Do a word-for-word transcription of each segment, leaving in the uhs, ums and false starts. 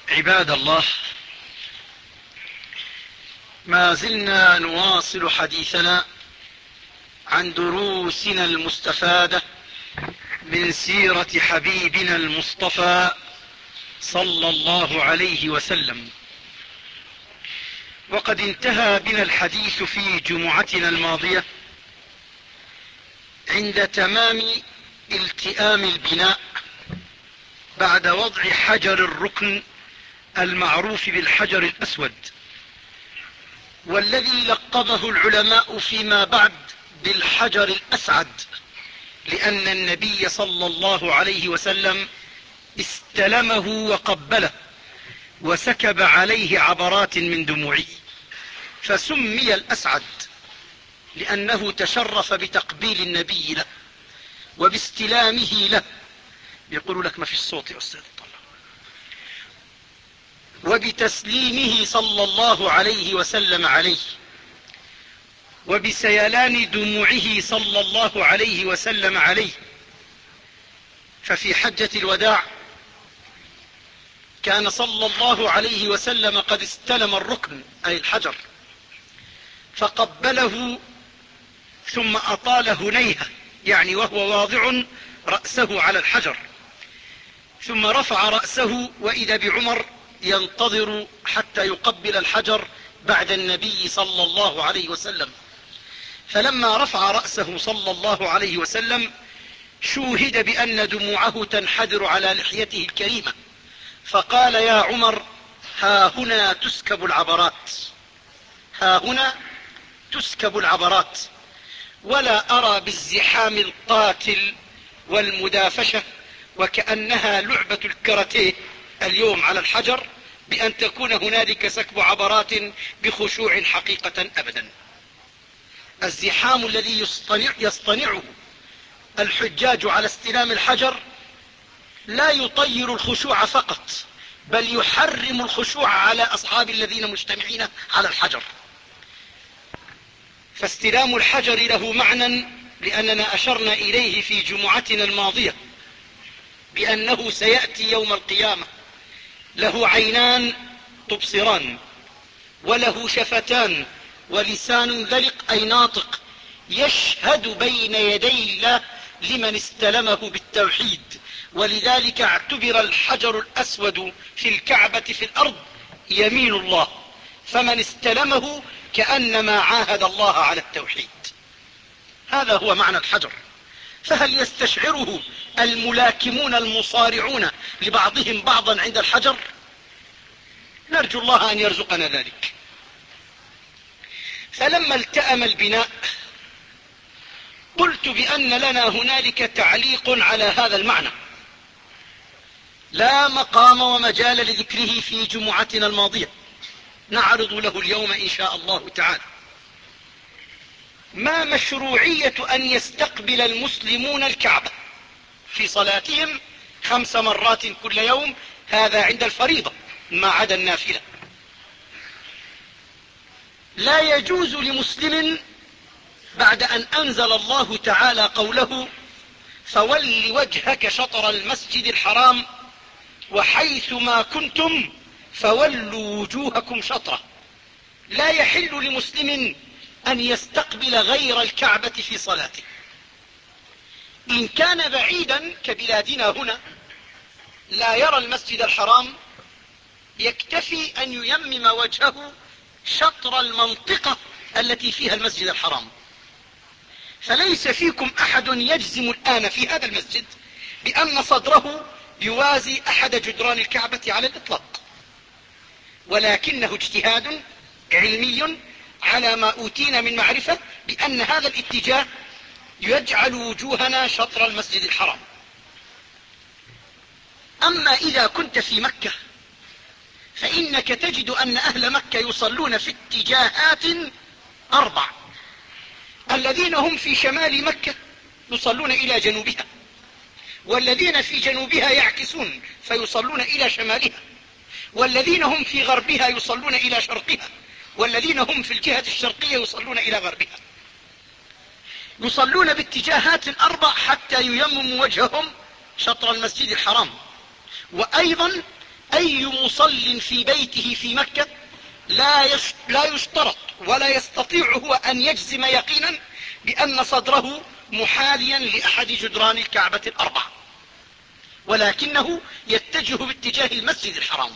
عباد الله، ما زلنا نواصل حديثنا عن دروسنا المستفادة من سيرة حبيبنا المصطفى صلى الله عليه وسلم. وقد انتهى بنا الحديث في جمعتنا الماضية عند تمام التئام البناء بعد وضع حجر الركن المعروف بالحجر الأسود، والذي لقبه العلماء فيما بعد بالحجر الأسعد، لأن النبي صلى الله عليه وسلم استلمه وقبله وسكب عليه عبرات من دموعه، فسمي الأسعد لأنه تشرف بتقبيل النبي له وباستلامه له. يقول لك ما فيش صوت يا أستاذ، طلع. وبتسليمه صلى الله عليه وسلم عليه، وبسيلان دموعه صلى الله عليه وسلم عليه. ففي حجة الوداع كان صلى الله عليه وسلم قد استلم الركن أي الحجر، فقبله ثم أطال هنيهة، يعني وهو واضع رأسه على الحجر، ثم رفع رأسه وإذا بعمر ينتظر حتى يقبل الحجر بعد النبي صلى الله عليه وسلم. فلما رفع رأسه صلى الله عليه وسلم شوهد بأن دموعه تنحدر على لحيته الكريمة، فقال: يا عمر، ها هنا تسكب العبرات، ها هنا تسكب العبرات، ولا أرى بالزحام القاتل والمدافشة وكأنها لعبة الكاراتيه اليوم على الحجر بأن تكون هنالك سكب عبرات بخشوع حقيقة أبدا. الزحام الذي يصطنع يصطنعه الحجاج على استلام الحجر لا يطير الخشوع فقط، بل يحرم الخشوع على أصحاب الذين مجتمعين على الحجر. فاستلام الحجر له معنى، لأننا أشرنا إليه في جمعتنا الماضية بأنه سيأتي يوم القيامة له عينان تبصران، وله شفتان، ولسان ذلق أي ناطق، يشهد بين يدي الله لمن استلمه بالتوحيد. ولذلك اعتبر الحجر الأسود في الكعبة في الأرض يمين الله، فمن استلمه كأنما عاهد الله على التوحيد. هذا هو معنى الحجر. فهل يستشعره الملاكمون المصارعون لبعضهم بعضا عند الحجر؟ نرجو الله أن يرزقنا ذلك. فلما التأم البناء قلت بأن لنا هنالك تعليق على هذا المعنى لا مقام ومجال لذكره في جمعتنا الماضية، نعرض له اليوم إن شاء الله تعالى. ما مشروعية أن يستقبل المسلمون الكعبة في صلاتهم خمس مرات كل يوم؟ هذا عند الفريضة ما عدا النافلة. لا يجوز لمسلم بعد أن أنزل الله تعالى قوله: فول وجهك شطر المسجد الحرام وحيث ما كنتم فولوا وجوهكم شطره، لا يحل لمسلم أن يستقبل غير الكعبة في صلاته. إن كان بعيدا كبلادنا هنا لا يرى المسجد الحرام، يكتفي أن ييمم وجهه شطر المنطقة التي فيها المسجد الحرام. فليس فيكم أحد يجزم الآن في هذا المسجد بأن صدره يوازي أحد جدران الكعبة على الإطلاق، ولكنه اجتهاد علمي على ما أوتينا من معرفة بأن هذا الاتجاه يجعل وجوهنا شطر المسجد الحرام. أما إذا كنت في مكة فإنك تجد أن أهل مكة يصلون في اتجاهات أربع. الذين هم في شمال مكة يصلون إلى جنوبها، والذين في جنوبها يعكسون فيصلون إلى شمالها، والذين هم في غربها يصلون إلى شرقها، والذين هم في الجهة الشرقية يصلون إلى غربها. يصلون باتجاهات أربع حتى ييمموا وجههم شطر المسجد الحرام. وأيضا أي مصل في بيته في مكة لا لا يشترط ولا يستطيع هو أن يجزم يقينا بأن صدره محاذيا لأحد جدران الكعبة الأربعة، ولكنه يتجه باتجاه المسجد الحرام.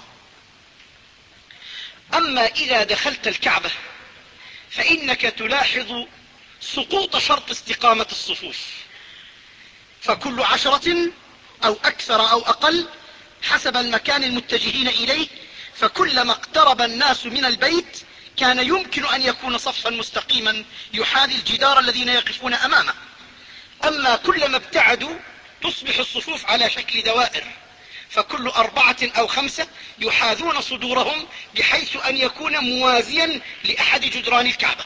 أما إذا دخلت الكعبة فإنك تلاحظ سقوط شرط استقامة الصفوف، فكل عشرة أو أكثر أو أقل حسب المكان المتجهين إليه، فكلما اقترب الناس من البيت كان يمكن أن يكون صفا مستقيما يحاذي الجدار الذين يقفون أمامه. أما كلما ابتعدوا تصبح الصفوف على شكل دوائر، فكل أربعة أو خمسة يحاذون صدورهم بحيث أن يكون موازيا لأحد جدران الكعبة.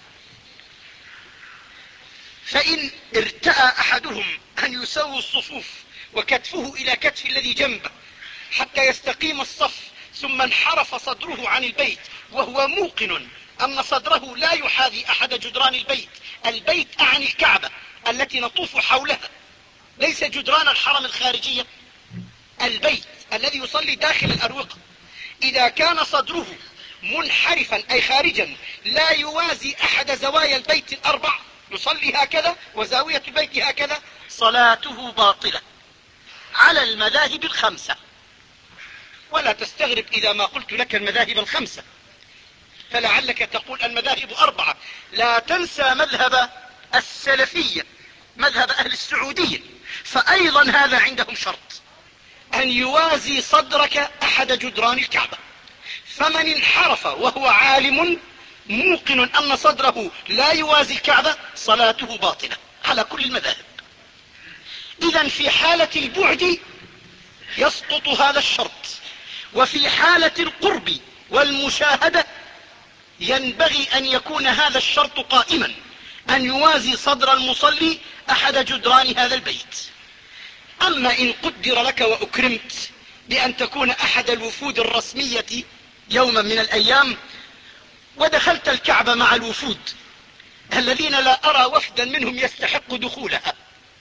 فإن ارتأى أحدهم أن يسوي الصفوف وكتفه إلى كتف الذي جنبه حتى يستقيم الصف، ثم انحرف صدره عن البيت وهو موقن أن صدره لا يحاذي أحد جدران البيت، البيت أعني الكعبة التي نطوف حولها، ليس جدران الحرم الخارجية، البيت الذي يصلي داخل الأروقة. إذا كان صدره منحرفا أي خارجا لا يوازي أحد زوايا البيت الأربع، يصلي هكذا وزاوية البيت هكذا، صلاته باطلة على المذاهب الخمسة. ولا تستغرب إذا ما قلت لك المذاهب الخمسة، فلعلك تقول المذاهب أربعة. لا تنسى مذهب السلفية، مذهب أهل السعودية، فأيضا هذا عندهم شرط أن يوازي صدرك أحد جدران الكعبة. فمن انحرف وهو عالم موقن أن صدره لا يوازي الكعبة صلاته باطلة على كل المذاهب. إذن في حالة البعد يسقط هذا الشرط، وفي حالة القرب والمشاهدة ينبغي أن يكون هذا الشرط قائما، أن يوازي صدر المصلي أحد جدران هذا البيت. أما إن قدر لك وأكرمت بأن تكون أحد الوفود الرسمية يوما من الأيام ودخلت الكعبة مع الوفود الذين لا أرى وفدا منهم يستحق دخولها،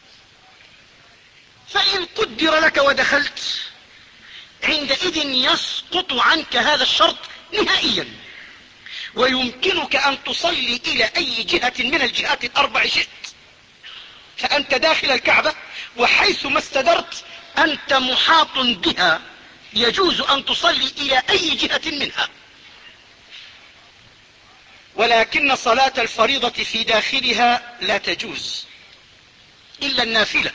فإن قدر لك ودخلت عندئذ يسقط عنك هذا الشرط نهائيا، ويمكنك أن تصلي إلى أي جهة من الجهات الأربع شئت، فأنت داخل الكعبة وحيث ما استدرت أنت محاط بها، يجوز أن تصلي إلى أي جهة منها. ولكن صلاة الفريضة في داخلها لا تجوز إلا النافلة،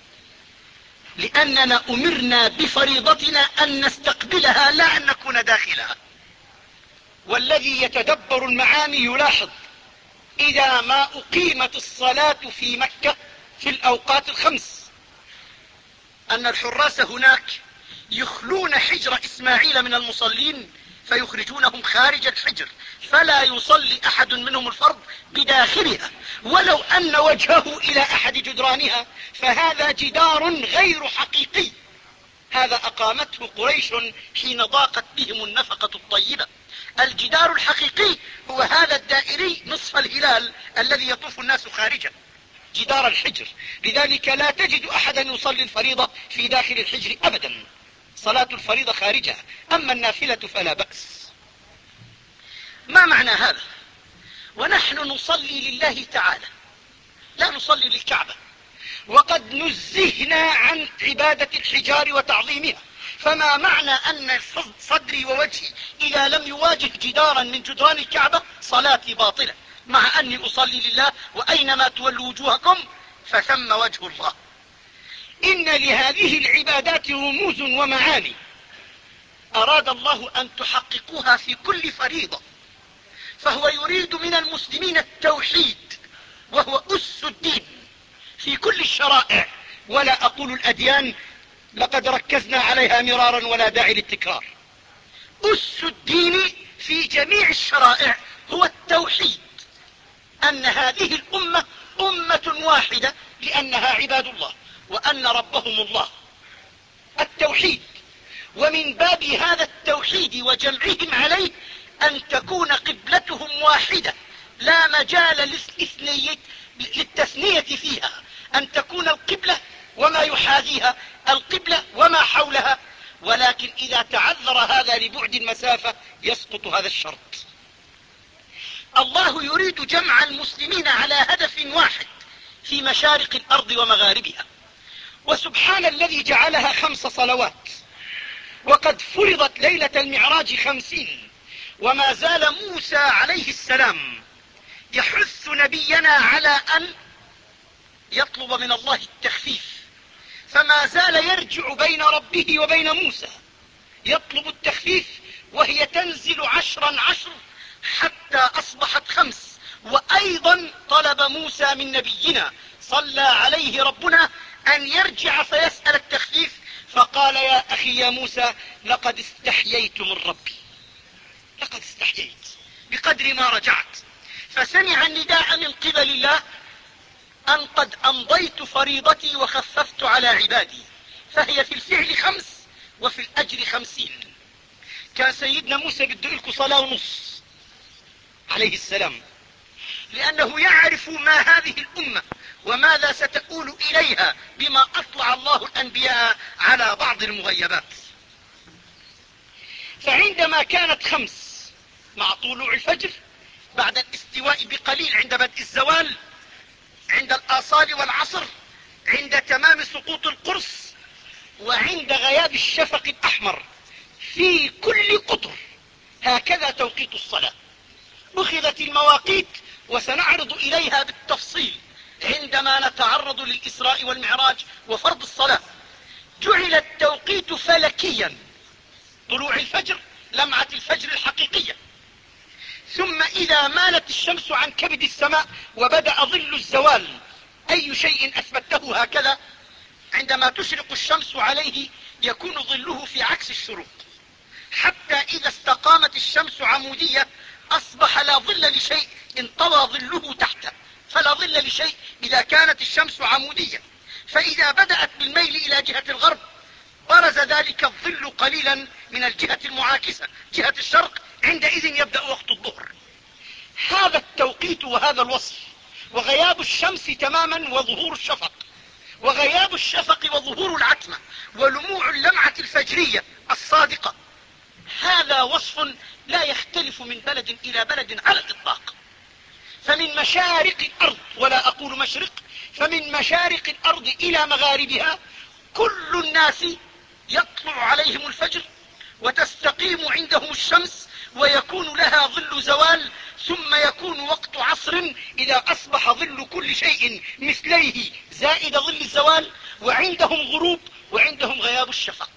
لأننا أمرنا بفريضتنا أن نستقبلها لا أن نكون داخلها. والذي يتدبر المعاني يلاحظ إذا ما أقيمت الصلاة في مكة في الأوقات الخمس أن الحراس هناك يخلون حجر إسماعيل من المصلين فيخرجونهم خارج الحجر، فلا يصلي أحد منهم الفرض بداخلها ولو أن وجهه إلى أحد جدرانها، فهذا جدار غير حقيقي. هذا أقامته قريش حين ضاقت بهم النفقة الطيبة. الجدار الحقيقي هو هذا الدائري نصف الهلال الذي يطوف الناس خارجه، جدار الحجر. لذلك لا تجد أحدا يصلي الفريضة في داخل الحجر أبدا، صلاة الفريضة خارجها، أما النافلة فلا بأس. ما معنى هذا؟ ونحن نصلي لله تعالى لا نصلي للكعبة، وقد نزهنا عن عبادة الحجار وتعظيمها، فما معنى أن صدري ووجهي إذا لم يواجه جدارا من جدران الكعبة صلاتي باطلة، مع أني أصلي لله وأينما تولوا وجوهكم فثم وجه الله. إن لهذه العبادات رموز ومعاني أراد الله أن تحققوها في كل فريضة، فهو يريد من المسلمين التوحيد وهو أس الدين في كل الشرائع، ولا أقول الأديان لقد ركزنا عليها مرارا ولا داعي للتكرار. أس الدين في جميع الشرائع هو التوحيد، أن هذه الأمة أمة واحدة لأنها عباد الله وأن ربهم الله، التوحيد. ومن باب هذا التوحيد وجمعهم عليه أن تكون قبلتهم واحدة، لا مجال للتثنية فيها، أن تكون القبلة وما يحاذيها، القبلة وما حولها، ولكن إذا تعذر هذا لبعد المسافة يسقط هذا الشرط. الله يريد جمع المسلمين على هدف واحد في مشارق الأرض ومغاربها، وسبحان الذي جعلها خمس صلوات، وقد فرضت ليلة المعراج خمسين، وما زال موسى عليه السلام يحث نبينا على أن يطلب من الله التخفيف، فما زال يرجع بين ربه وبين موسى يطلب التخفيف، وهي تنزل عشرا عشر حتى أصبحت خمس. وأيضا طلب موسى من نبينا صلى عليه ربنا أن يرجع فيسأل التخفيف، فقال يا أخي يا موسى لقد استحييت من ربي، لقد استحييت بقدر ما رجعت. فسمع النداء من قبل الله أن قد أمضيت فريضتي وخففت على عبادي، فهي في الفعل خمس وفي الأجر خمسين. كان سيدنا موسى بده لكم صلاة ونص عليه السلام، لأنه يعرف ما هذه الأمة وماذا ستؤول إليها بما أطلع الله الأنبياء على بعض المغيبات. فعندما كانت خمس مع طلوع الفجر، بعد الاستواء بقليل عند بدء الزوال، عند الآصال والعصر، عند تمام سقوط القرص، وعند غياب الشفق الأحمر، في كل قطر هكذا توقيت الصلاة. أخذت المواقيت وسنعرض إليها بالتفصيل عندما نتعرض للإسراء والمعراج وفرض الصلاة. جعل التوقيت فلكيا، طلوع الفجر لمعة الفجر الحقيقية، ثم إذا مالت الشمس عن كبد السماء وبدأ ظل الزوال، أي شيء أثبته هكذا عندما تشرق الشمس عليه يكون ظله في عكس الشروق، حتى إذا استقامت الشمس عمودية أصبح لا ظل لشيء انطوى ظله تحته، فلا ظل لشيء إذا كانت الشمس عمودية. فإذا بدأت بالميل إلى جهة الغرب برز ذلك الظل قليلا من الجهة المعاكسة جهة الشرق، عندئذ يبدأ وقت الظهر. هذا التوقيت وهذا الوصف، وغياب الشمس تماما وظهور الشفق، وغياب الشفق وظهور العتمة، ولموع اللمعة الفجرية الصادقة، هذا وصف لا يختلف من بلد إلى بلد على الإطلاق. فمن مشارق الأرض، ولا أقول مشرق، فمن مشارق الأرض إلى مغاربها كل الناس يطلع عليهم الفجر وتستقيم عندهم الشمس ويكون لها ظل زوال، ثم يكون وقت عصر إذا أصبح ظل كل شيء مثليه زائد ظل الزوال، وعندهم غروب وعندهم غياب الشفق.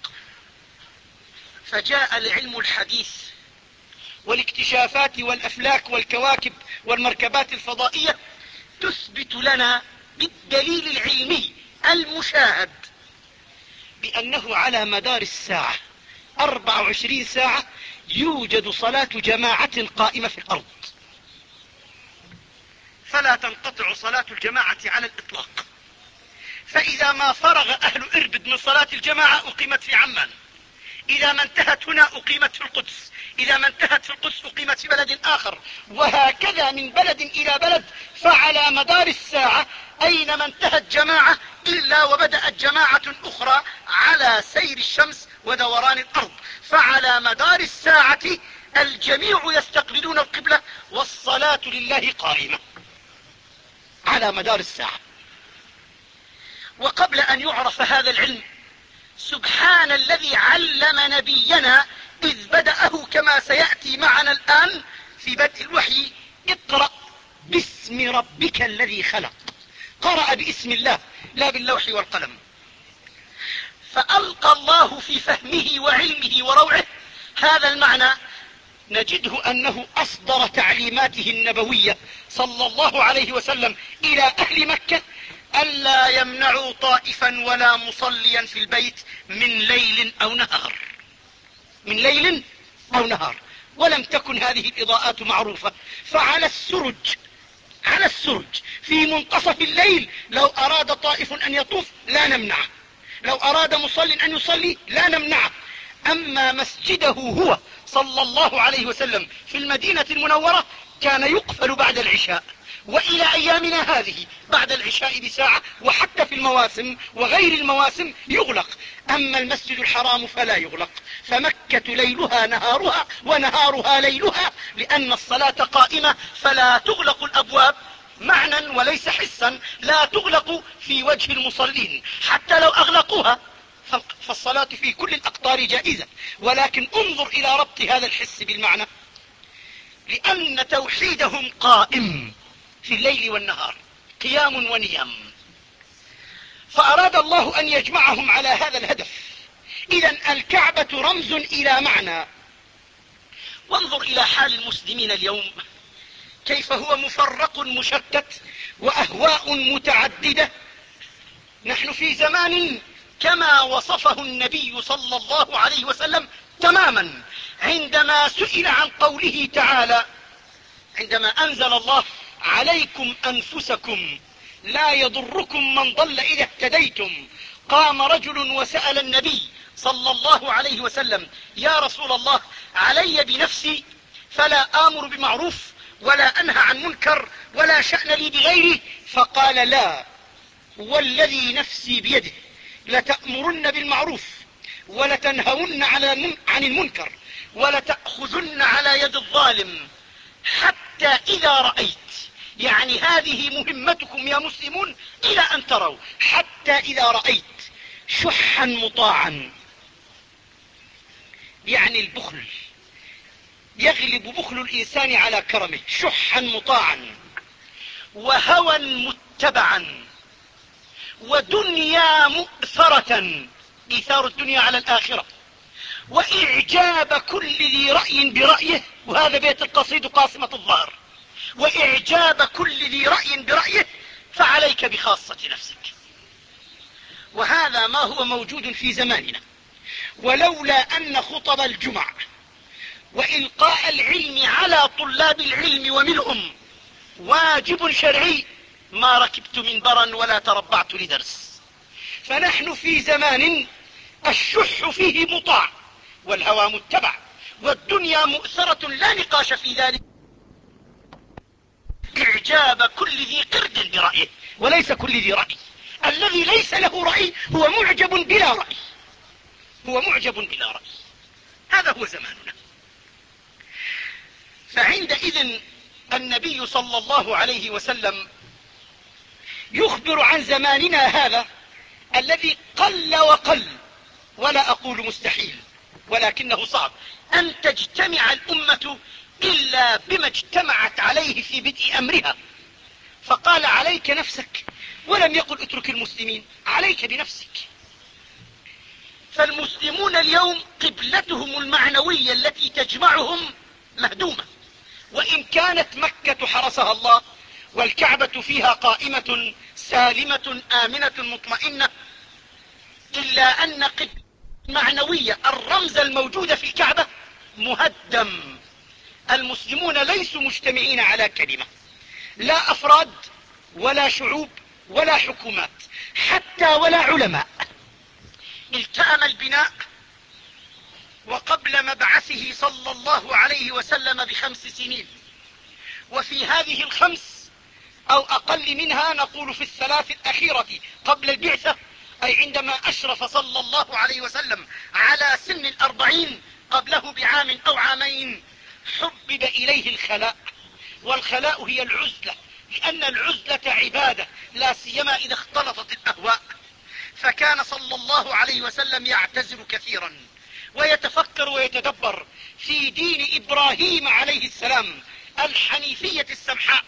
فجاء العلم الحديث والاكتشافات والأفلاك والكواكب والمركبات الفضائية تثبت لنا بالدليل العلمي المشاهد بأنه على مدار الساعة أربع وعشرين ساعة يوجد صلاة جماعة قائمة في الأرض، فلا تنقطع صلاة الجماعة على الإطلاق. فإذا ما فرغ أهل إربد من صلاة الجماعة أقيمت في عمان، إذا ما انتهت هنا أقيمت في القدس، إذا ما انتهت في القدس أقيمت في بلد آخر، وهكذا من بلد إلى بلد. فعلى مدار الساعة أينما انتهت جماعة إلا وبدأت جماعة أخرى على سير الشمس ودوران الأرض، فعلى مدار الساعة الجميع يستقبلون القبلة والصلاة لله قائمة على مدار الساعة. وقبل أن يعرف هذا العلم، سبحان الذي علم نبينا إذ بدأه كما سيأتي معنا الآن في بدء الوحي: اقرأ باسم ربك الذي خلق. قرأ باسم الله لا باللوح والقلم، فألقى الله في فهمه وعلمه وروعه هذا المعنى. نجده أنه أصدر تعليماته النبوية صلى الله عليه وسلم إلى أهل مكة ألا يمنعوا طائفا ولا مصليا في البيت من ليل أو نهار، من ليل أو نهار. ولم تكن هذه الإضاءات معروفة، فعلى السرج على السرج في منتصف الليل لو أراد طائف أن يطوف لا نمنعه، لو أراد مصل أن يصلي لا نمنعه. أما مسجده هو صلى الله عليه وسلم في المدينة المنورة كان يقفل بعد العشاء، وإلى أيامنا هذه بعد العشاء بساعة، وحتى في المواسم وغير المواسم يغلق. أما المسجد الحرام فلا يغلق، فمكة ليلها نهارها ونهارها ليلها، لأن الصلاة قائمة فلا تغلق الأبواب معنى وليس حسا، لا تغلق في وجه المصلين، حتى لو أغلقوها فالصلاة في كل الأقطار جائزة. ولكن انظر إلى ربط هذا الحس بالمعنى، لأن توحيدهم قائم في الليل والنهار، قيام ونيام، فأراد الله أن يجمعهم على هذا الهدف. إذن الكعبة رمز إلى معنى. وانظر إلى حال المسلمين اليوم كيف هو مفرق مشتت وأهواء متعددة. نحن في زمان كما وصفه النبي صلى الله عليه وسلم تماما عندما سئل عن قوله تعالى، عندما أنزل الله عليكم أنفسكم لا يضركم من ضل إذا اهتديتم، قام رجل وسأل النبي صلى الله عليه وسلم: يا رسول الله، علي بنفسي فلا آمر بمعروف ولا أنهى عن منكر ولا شأن لي بغيره؟ فقال: لا، والذي نفسي بيده لتأمرن بالمعروف ولتنهون عن المنكر ولتأخذن على يد الظالم حتى إذا رأيت، يعني هذه مهمتكم يا مسلمون إلى أن تروا، حتى إذا رأيت شحا مطاعا، يعني البخل يغلب بخل الإنسان على كرمه، شحا مطاعا وهوى متبعا ودنيا مؤثرة، إيثار الدنيا على الآخرة، وإعجاب كل ذي رأي برأيه، وهذا بيت القصيد قاصمة الظهر، وإعجاب كل ذي رأي برأيه، فعليك بخاصة نفسك. وهذا ما هو موجود في زماننا. ولولا أن خطب الجمع وإلقاء العلم على طلاب العلم ومنهم واجب شرعي ما ركبت منبرا ولا تربعت لدرس. فنحن في زمان الشح فيه مطاع والهوى متبع والدنيا مؤثرة، لا نقاش في ذلك، إعجاب كل ذي قرد برأيه وليس كل ذي رأي. الذي ليس له رأي هو معجب بلا رأي، هو معجب بلا رأي. هذا هو زماننا. فعندئذ النبي صلى الله عليه وسلم يخبر عن زماننا هذا الذي قل وقل، ولا أقول مستحيل ولكنه صعب أن تجتمع الأمة إلا بما اجتمعت عليه في بدء أمرها. فقال: عليك نفسك، ولم يقل اترك المسلمين، عليك بنفسك. فالمسلمون اليوم قبلتهم المعنوية التي تجمعهم مهدومة، وإن كانت مكة حرسها الله والكعبة فيها قائمة سالمة آمنة مطمئنة، إلا أن قبلة المعنوية الرمز الموجود في الكعبة مهدم. المسلمون ليسوا مجتمعين على كلمة، لا أفراد ولا شعوب ولا حكومات حتى ولا علماء. التأم البناء وقبل مبعثه صلى الله عليه وسلم بخمس سنين، وفي هذه الخمس أو أقل منها، نقول في الثلاث الأخيرة قبل البعثة، أي عندما أشرف صلى الله عليه وسلم على سن الأربعين قبله بعام أو عامين، حبب إليه الخلاء. والخلاء هي العزلة، لأن العزلة عبادة، لا سيما إذا اختلطت الأهواء. فكان صلى الله عليه وسلم يعتزل كثيرا ويتفكر ويتدبر في دين إبراهيم عليه السلام الحنيفية السمحاء.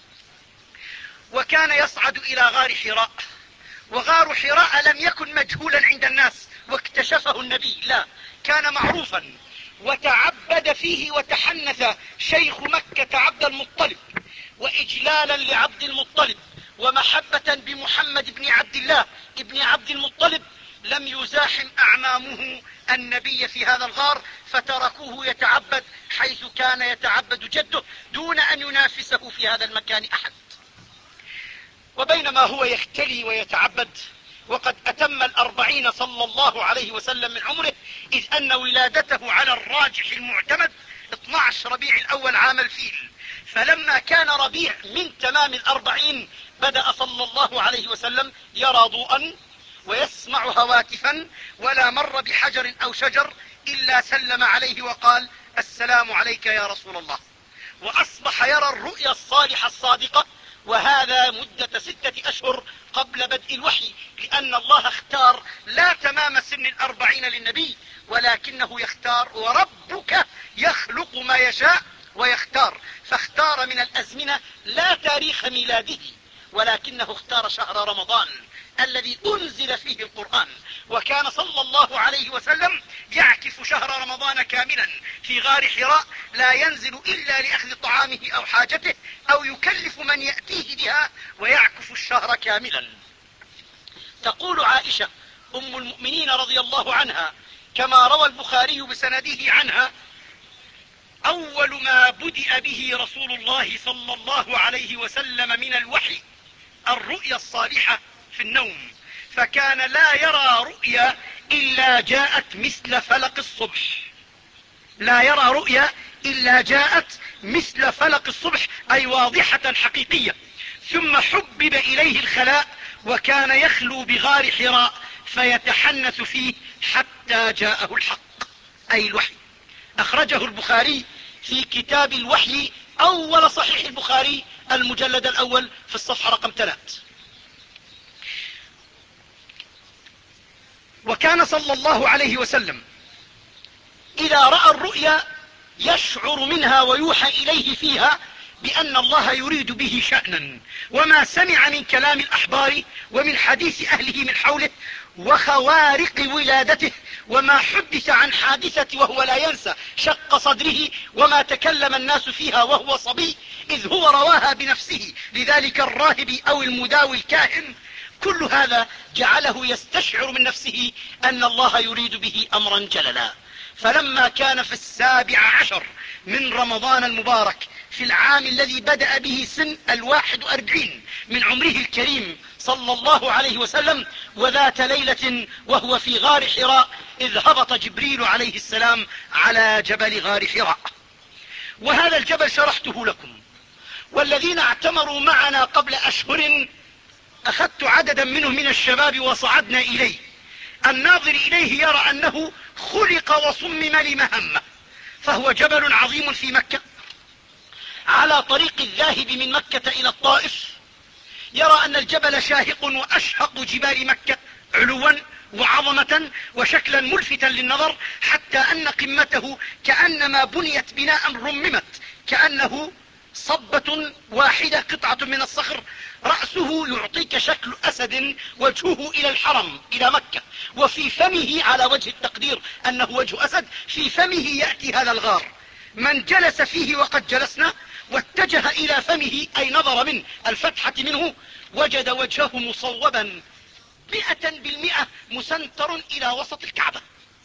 وكان يصعد إلى غار حراء، وغار حراء لم يكن مجهولا عند الناس واكتشفه النبي، لا، كان معروفا. وتعبد فيه وتحنث شيخ مكة عبد المطلب، وإجلالا لعبد المطلب ومحبة بمحمد بن عبد الله ابن عبد المطلب، لم يزاحم أعمامه النبي في هذا الغار، فتركوه يتعبد حيث كان يتعبد جده دون أن ينافسه في هذا المكان أحد. وبينما هو يختلي ويتعبد وقد أتم الأربعين صلى الله عليه وسلم من عمره، إذ أن ولادته على الراجح المعتمد اثني عشر ربيع الأول عام الفيل، فلما كان ربيع من تمام الأربعين بدأ صلى الله عليه وسلم يرى ضوءا ويسمع هواتفا، ولا مر بحجر أو شجر إلا سلم عليه وقال السلام عليك يا رسول الله، وأصبح يرى الرؤيا الصالحة الصادقة. وهذا مدة ستة أشهر قبل بدء الوحي، لأن الله اختار لا تمام سن الأربعين للنبي، ولكنه يختار، وربك يخلق ما يشاء ويختار، فاختار من الأزمنة لا تاريخ ميلاده، ولكنه اختار شهر رمضان الذي أنزل فيه القرآن. وكان صلى الله عليه وسلم يعكف شهر رمضان كاملا في غار حراء، لا ينزل إلا لأخذ طعامه أو حاجته أو يكلف من يأتيه بها، ويعكف الشهر كاملا. تقول عائشة أم المؤمنين رضي الله عنها كما روى البخاري بسنده عنها: أول ما بدأ به رسول الله صلى الله عليه وسلم من الوحي الرؤيا الصالحة في النوم، فكان لا يرى رؤيا إلا جاءت مثل فلق الصبح، لا يرى رؤيا إلا جاءت مثل فلق الصبح، أي واضحة حقيقية. ثم حبب إليه الخلاء، وكان يخلو بغار حراء فيتحنث فيه حتى جاءه الحق، أي الوحي. أخرجه البخاري في كتاب الوحي، أول صحيح البخاري المجلد الأول في الصفحة رقم ثلاث. وكان صلى الله عليه وسلم إذا رأى الرؤيا يشعر منها ويوحى إليه فيها بأن الله يريد به شأنا، وما سمع من كلام الأحبار ومن حديث أهله من حوله وخوارق ولادته، وما حدث عن حادثة وهو لا ينسى شق صدره، وما تكلم الناس فيها وهو صبي إذ هو رواها بنفسه لذلك الراهب أو المداوي الكاهن. كل هذا جعله يستشعر من نفسه أن الله يريد به أمرا جللا. فلما كان في السابع عشر من رمضان المبارك في العام الذي بدأ به سن الواحد وأربعين من عمره الكريم صلى الله عليه وسلم، وذات ليلة وهو في غار حراء، إذ هبط جبريل عليه السلام على جبل غار حراء. وهذا الجبل شرحته لكم، والذين اعتمروا معنا قبل أشهر أخذت عددا منه من الشباب وصعدنا إليه. الناظر إليه يرى أنه خلق وصمم لمهمة، فهو جبل عظيم في مكة على طريق الذاهب من مكة إلى الطائف. يرى أن الجبل شاهق وأشهق جبال مكة علوا وعظمة وشكلا ملفتا للنظر، حتى أن قمته كأنما بنيت بناء رممت، كأنه صبة واحدة قطعة من الصخر. رأسه يعطيك شكل أسد، وجهه إلى الحرم إلى مكة، وفي فمه على وجه التقدير أنه وجه أسد، في فمه يأتي هذا الغار. من جلس فيه وقد جلسنا واتجه إلى فمه أي نظر من الفتحة منه، وجد وجهه مصوبا مئة بالمئة مسنتر إلى وسط الكعبة.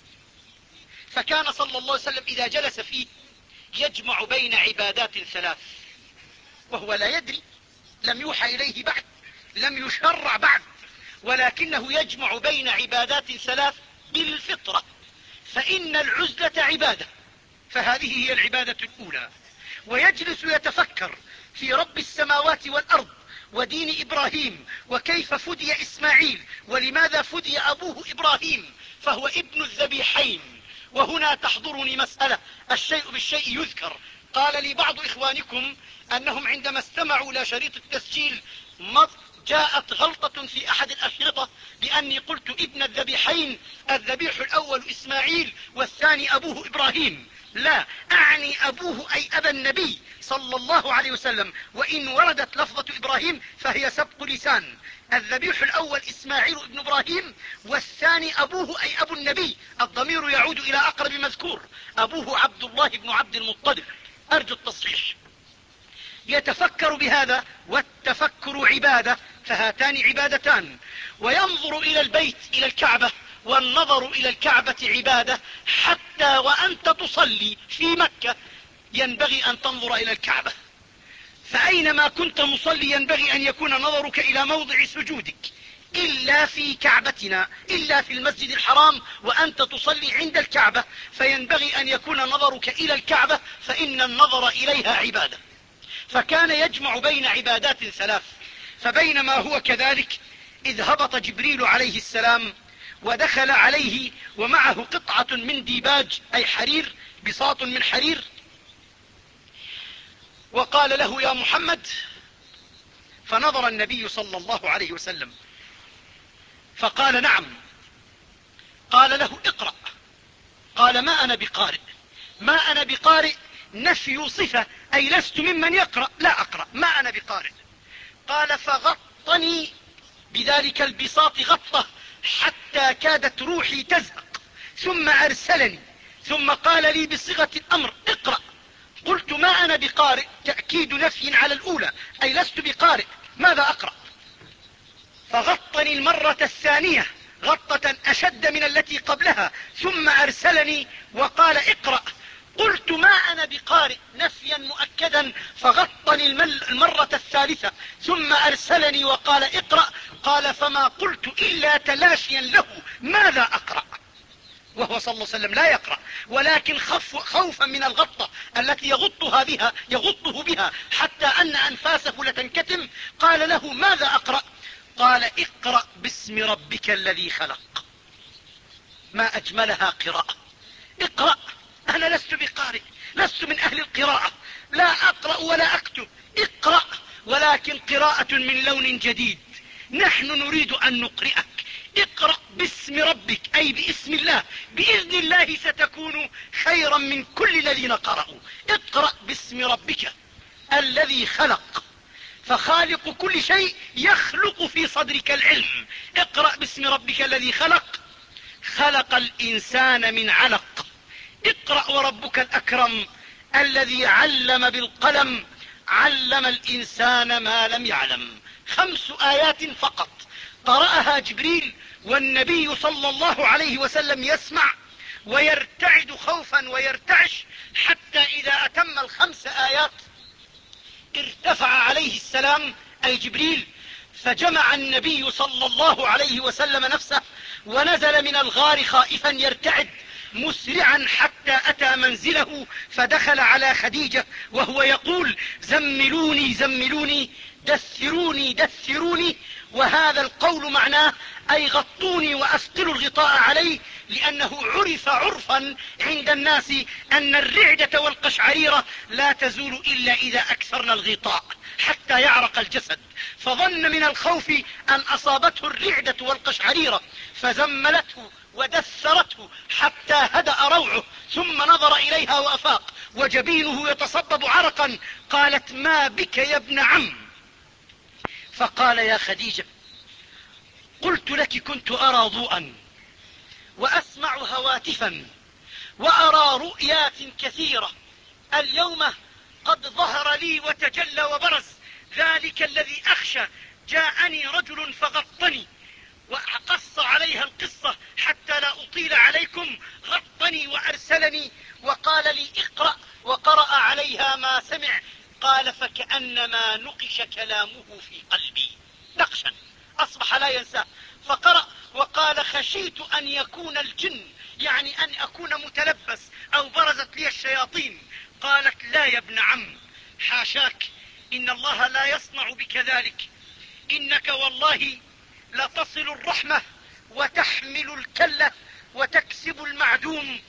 فكان صلى الله عليه وسلم إذا جلس فيه يجمع بين عبادات ثلاث، وهو لا يدري، لم يوحى إليه بعد، لم يشرع بعد، ولكنه يجمع بين عبادات ثلاث بالفطرة. فإن العزلة عبادة، فهذه هي العبادة الأولى. ويجلس يتفكر في رب السماوات والأرض ودين إبراهيم، وكيف فدي إسماعيل، ولماذا فدي أبوه إبراهيم، فهو ابن الذبيحين. وهنا تحضرني مسألة، الشيء بالشيء يذكر. قال لي بعض إخوانكم أنهم عندما استمعوا إلى شريط التسجيل جاءت غلطة في أحد الأشرطة بأني قلت ابن الذبيحين، الذبيح الأول إسماعيل والثاني أبوه إبراهيم. لا، أعني أبوه أي أبا النبي صلى الله عليه وسلم، وإن وردت لفظة إبراهيم فهي سبق لسان. الذبيح الأول إسماعيل ابن إبراهيم، والثاني أبوه أي أبو النبي، الضمير يعود إلى أقرب مذكور، أبوه عبد الله بن عبد المطلب، أرجو التصحيح. يتفكر بهذا، والتفكر عبادة، فهاتان عبادتان. وينظر إلى البيت إلى الكعبة، والنظر إلى الكعبة عبادة، حتى وأنت تصلي في مكة ينبغي أن تنظر إلى الكعبة. فأينما كنت مصلي ينبغي أن يكون نظرك إلى موضع سجودك، إلا في كعبتنا، إلا في المسجد الحرام وأنت تصلي عند الكعبة، فينبغي أن يكون نظرك إلى الكعبة، فإن النظر إليها عبادة. فكان يجمع بين عبادات ثلاث. فبينما هو كذلك إذ هبط جبريل عليه السلام ودخل عليه ومعه قطعة من ديباج أي حرير، بساط من حرير، وقال له يا محمد. فنظر النبي صلى الله عليه وسلم فقال نعم. قال له اقرأ. قال ما أنا بقارئ. ما أنا بقارئ نفي صفة، أي لست ممن يقرأ، لا أقرأ، ما أنا بقارئ. قال فغطني بذلك البساط غطة حتى كادت روحي تزهق، ثم أرسلني، ثم قال لي بصيغة الأمر اقرأ. قلت ما أنا بقارئ، تأكيد نفي على الأولى، أي لست بقارئ، ماذا أقرأ؟ فغطني المرة الثانية غطة أشد من التي قبلها، ثم أرسلني وقال اقرأ. قلت ما أنا بقارئ نفيا مؤكدا، فغطني المرة الثالثة ثم أرسلني وقال اقرأ. قال فما قلت إلا تلاشيا له ماذا أقرأ، وهو صلى الله عليه وسلم لا يقرأ، ولكن خف خوفا من الغطة التي يغطها بها يغطه بها حتى أن أنفاسه لتنكتم. قال له ماذا أقرأ؟ قال اقرأ باسم ربك الذي خلق. ما أجملها قراءة. اقرأ. أنا لست بقارئ، لست من أهل القراءة، لا أقرأ ولا أكتب. اقرأ، ولكن قراءة من لون جديد. نحن نريد أن نقرئك. اقرأ باسم ربك، أي باسم الله، بإذن الله ستكون خيرا من كل الذين قرأوا. اقرأ باسم ربك الذي خلق، فخالق كل شيء يخلق في صدرك العلم. اقرأ باسم ربك الذي خلق. خلق الإنسان من علق. اقرأ وربك الأكرم الذي علم بالقلم، علم الإنسان ما لم يعلم. خمس آيات فقط قرأها جبريل والنبي صلى الله عليه وسلم يسمع ويرتعد خوفا ويرتعش، حتى إذا أتم الخمس آيات ارتفع عليه السلام أي جبريل، فجمع النبي صلى الله عليه وسلم نفسه ونزل من الغار خائفا يرتعد مسرعا حتى أتى منزله، فدخل على خديجة وهو يقول زملوني زملوني، دثروني دثروني. وهذا القول معناه أي غطوني وأثقلوا الغطاء عليه، لأنه عرف عرفا عند الناس أن الرعدة والقشعريرة لا تزول إلا إذا أكثرنا الغطاء حتى يعرق الجسد. فظن من الخوف أن أصابته الرعدة والقشعريرة فزملته ودثرته حتى هدأ روعه، ثم نظر إليها وأفاق وجبينه يتصبب عرقا. قالت ما بك يا ابن عم؟ فقال يا خديجة قلت لك كنت أرى ضوءا وأسمع هواتفا وأرى رؤيات كثيرة، اليوم قد ظهر لي وتجلى وبرز ذلك الذي أخشى. جاءني رجل فغطني وقص عليها القصة حتى لا أطيل عليكم، غطني وأرسلني وقال لي اقرأ، وقرأ عليها ما سمع. قال فكأنما نقش كلامه في قلبي نقشا أصبح لا ينساه. فقرأ وقال خشيت أن يكون الجن، يعني أن أكون متلبس أو برزت لي الشياطين. قالت لا يا ابن عم، حاشاك، إن الله لا يصنع بك ذلك، إنك والله لتصل الرحمة وتحمل الكلة وتكسب المعدوم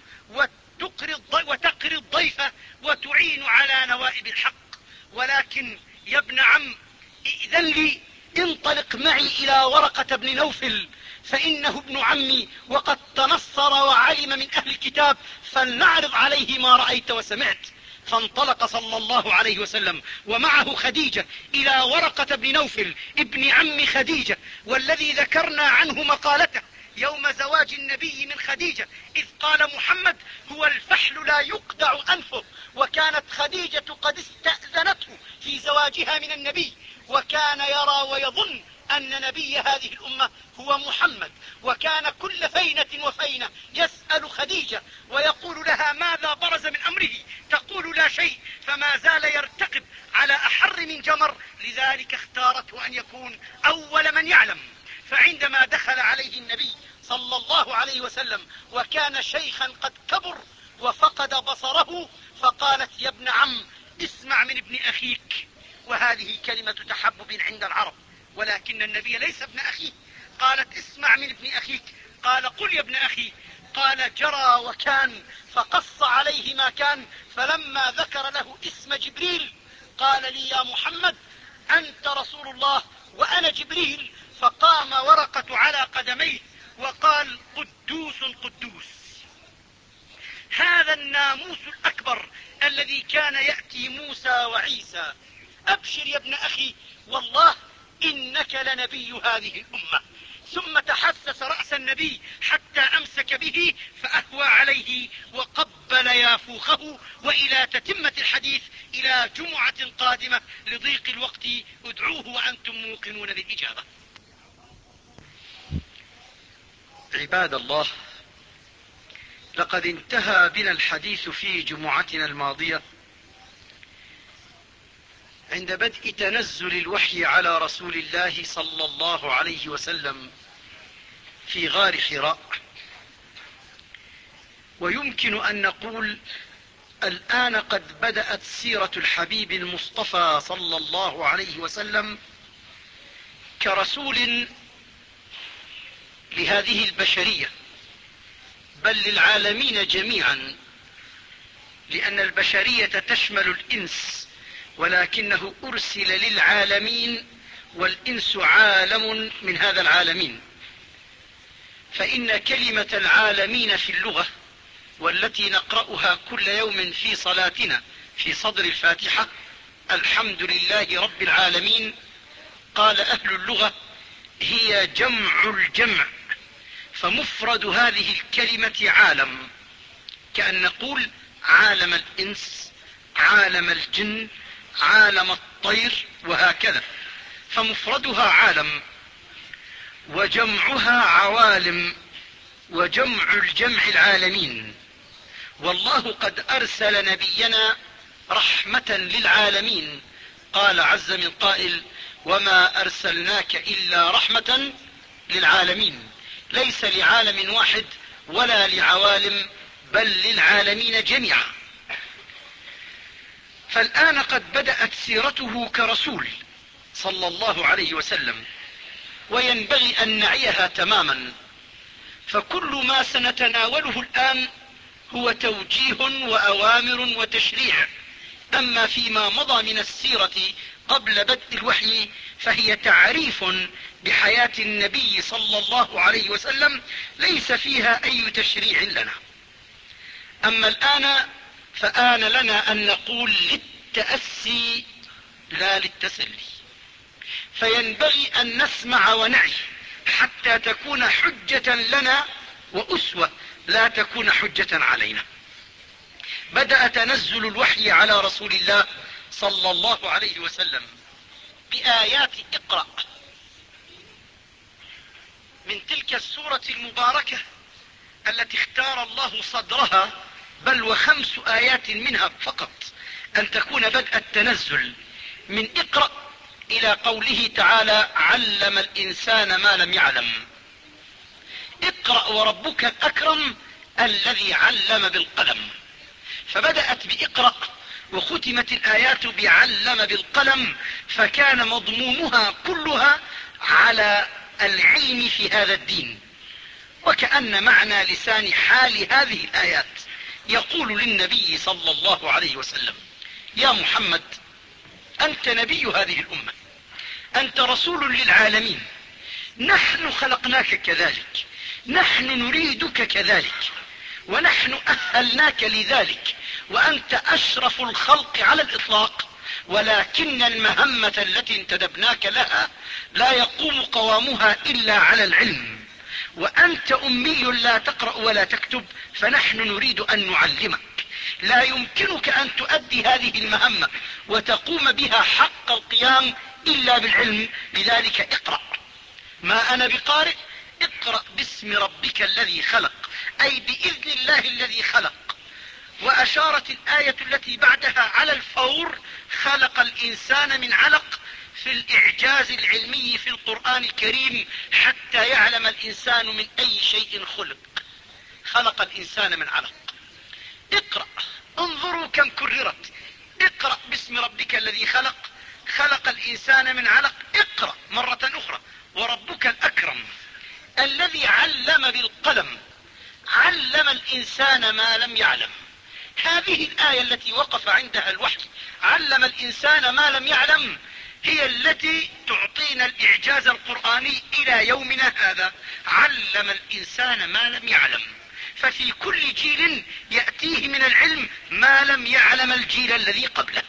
وتقري الضيف وتعين على نوائب الحق. ولكن يا ابن عم ائذن لي، انطلق معي إلى ورقة بن نوفل فإنه ابن عمي وقد تنصر وعلم من أهل الكتاب، فلنعرض عليه ما رأيت وسمعت. فانطلق صلى الله عليه وسلم ومعه خديجة إلى ورقة بن نوفل ابن عم خديجة، والذي ذكرنا عنه مقالته يوم زواج النبي من خديجة، إذ قال محمد هو الفحل لا يقدع أنفه، وكانت خديجة قد استأذنته في زواجها من النبي، وكان يرى ويظن أن نبي هذه الأمة هو محمد، وكان كل فينة وفينة يسأل خديجة ويقول لها ماذا برز من أمره، تقول لا شيء، فما زال يرتقب على أحر من جمر، لذلك اختارته أن يكون أول من يعلم. فعندما دخل عليه النبي صلى الله عليه وسلم وكان شيخا قد كبر وفقد بصره، فقالت يا ابن عم اسمع من ابن أخيك وهذه كلمة تحبب عند العرب، ولكن النبي ليس ابن أخيه. قالت اسمع من ابن أخيك، قال قل يا ابن أخي، قال جرى وكان، فقص عليه ما كان. فلما ذكر له اسم جبريل قال لي يا محمد أنت رسول الله وأنا جبريل. فقام ورقة على قدميه وقال قدوس قدوس. هذا الناموس الأكبر الذي كان يأتي موسى وعيسى. أبشر يا ابن أخي، والله إنك لنبي هذه الأمة. ثم تحسس رأس النبي حتى أمسك به فأهوى عليه وقبل يافوخه. وإلى تتمة الحديث إلى جمعة قادمة لضيق الوقت، ادعوه وأنتم موقنون بالإجابة. عباد الله، لقد انتهى بنا الحديث في جمعتنا الماضية عند بدء تنزل الوحي على رسول الله صلى الله عليه وسلم في غار حراء. ويمكن أن نقول الآن قد بدأت سيرة الحبيب المصطفى صلى الله عليه وسلم كرسول لهذه البشرية، بل للعالمين جميعا، لأن البشرية تشمل الإنس، ولكنه أرسل للعالمين، والإنس عالم من هذا العالمين. فإن كلمة العالمين في اللغة والتي نقرأها كل يوم في صلاتنا في صدر الفاتحة الحمد لله رب العالمين، قال أهل اللغة هي جمع الجمع، فمفرد هذه الكلمة عالم، كأن نقول عالم الإنس، عالم الجن، عالم الطير، وهكذا. فمفردها عالم وجمعها عوالم، وجمع الجمع العالمين. والله قد أرسل نبينا رحمة للعالمين، قال عز من قائل وما أرسلناك إلا رحمة للعالمين. ليس لعالم واحد ولا لعوالم، بل للعالمين جميعا. فالآن قد بدأت سيرته كرسول صلى الله عليه وسلم، وينبغي أن نعيها تماما. فكل ما سنتناوله الآن هو توجيه وأوامر وتشريع. أما فيما مضى من السيرة قبل بدء الوحي فهي تعريف بحياة النبي صلى الله عليه وسلم، ليس فيها أي تشريع لنا. أما الآن فآن لنا أن نقول للتأسي لا للتسلي. فينبغي أن نسمع ونعي حتى تكون حجة لنا وأسوة، لا تكون حجة علينا. بدأ تنزل الوحي على رسول الله صلى الله عليه وسلم بآيات اقرأ من تلك السورة المباركة التي اختار الله صدرها، بل وخمس آيات منها فقط أن تكون بدء التنزل، من اقرأ إلى قوله تعالى علم الإنسان ما لم يعلم. اقرأ وربك الأكرم الذي علم بالقلم. فبدأت بإقرأ وختمت الآيات بعلم بالقلم، فكان مضمونها كلها على العلم في هذا الدين. وكأن معنى لسان حال هذه الآيات يقول للنبي صلى الله عليه وسلم يا محمد أنت نبي هذه الأمة، أنت رسول للعالمين، نحن خلقناك كذلك، نحن نريدك كذلك، ونحن أهلناك لذلك، وأنت أشرف الخلق على الإطلاق. ولكن المهمة التي انتدبناك لها لا يقوم قوامها إلا على العلم، وأنت أمي لا تقرأ ولا تكتب، فنحن نريد أن نعلمك. لا يمكنك أن تؤدي هذه المهمة وتقوم بها حق القيام إلا بالعلم. لذلك اقرأ. ما أنا بقارئ، اقرأ باسم ربك الذي خلق، أي بإذن الله الذي خلق. وأشارت الآية التي بعدها على الفور خلق الإنسان من علق في الإعجاز العلمي في القرآن الكريم حتى يعلم الإنسان من أي شيء خلق. خلق الإنسان من علق. اقرأ. انظروا كم كررت. اقرأ باسم ربك الذي خلق، خلق الإنسان من علق. اقرأ مرة أخرى: وربك الأكرم الذي علم بالقلم علم الإنسان ما لم يعلم. هذه الآية التي وقف عندها الوحي، علم الإنسان ما لم يعلم، هي التي تعطينا الإعجاز القرآني إلى يومنا هذا. علم الإنسان ما لم يعلم، ففي كل جيل يأتيه من العلم ما لم يعلم الجيل الذي قبله.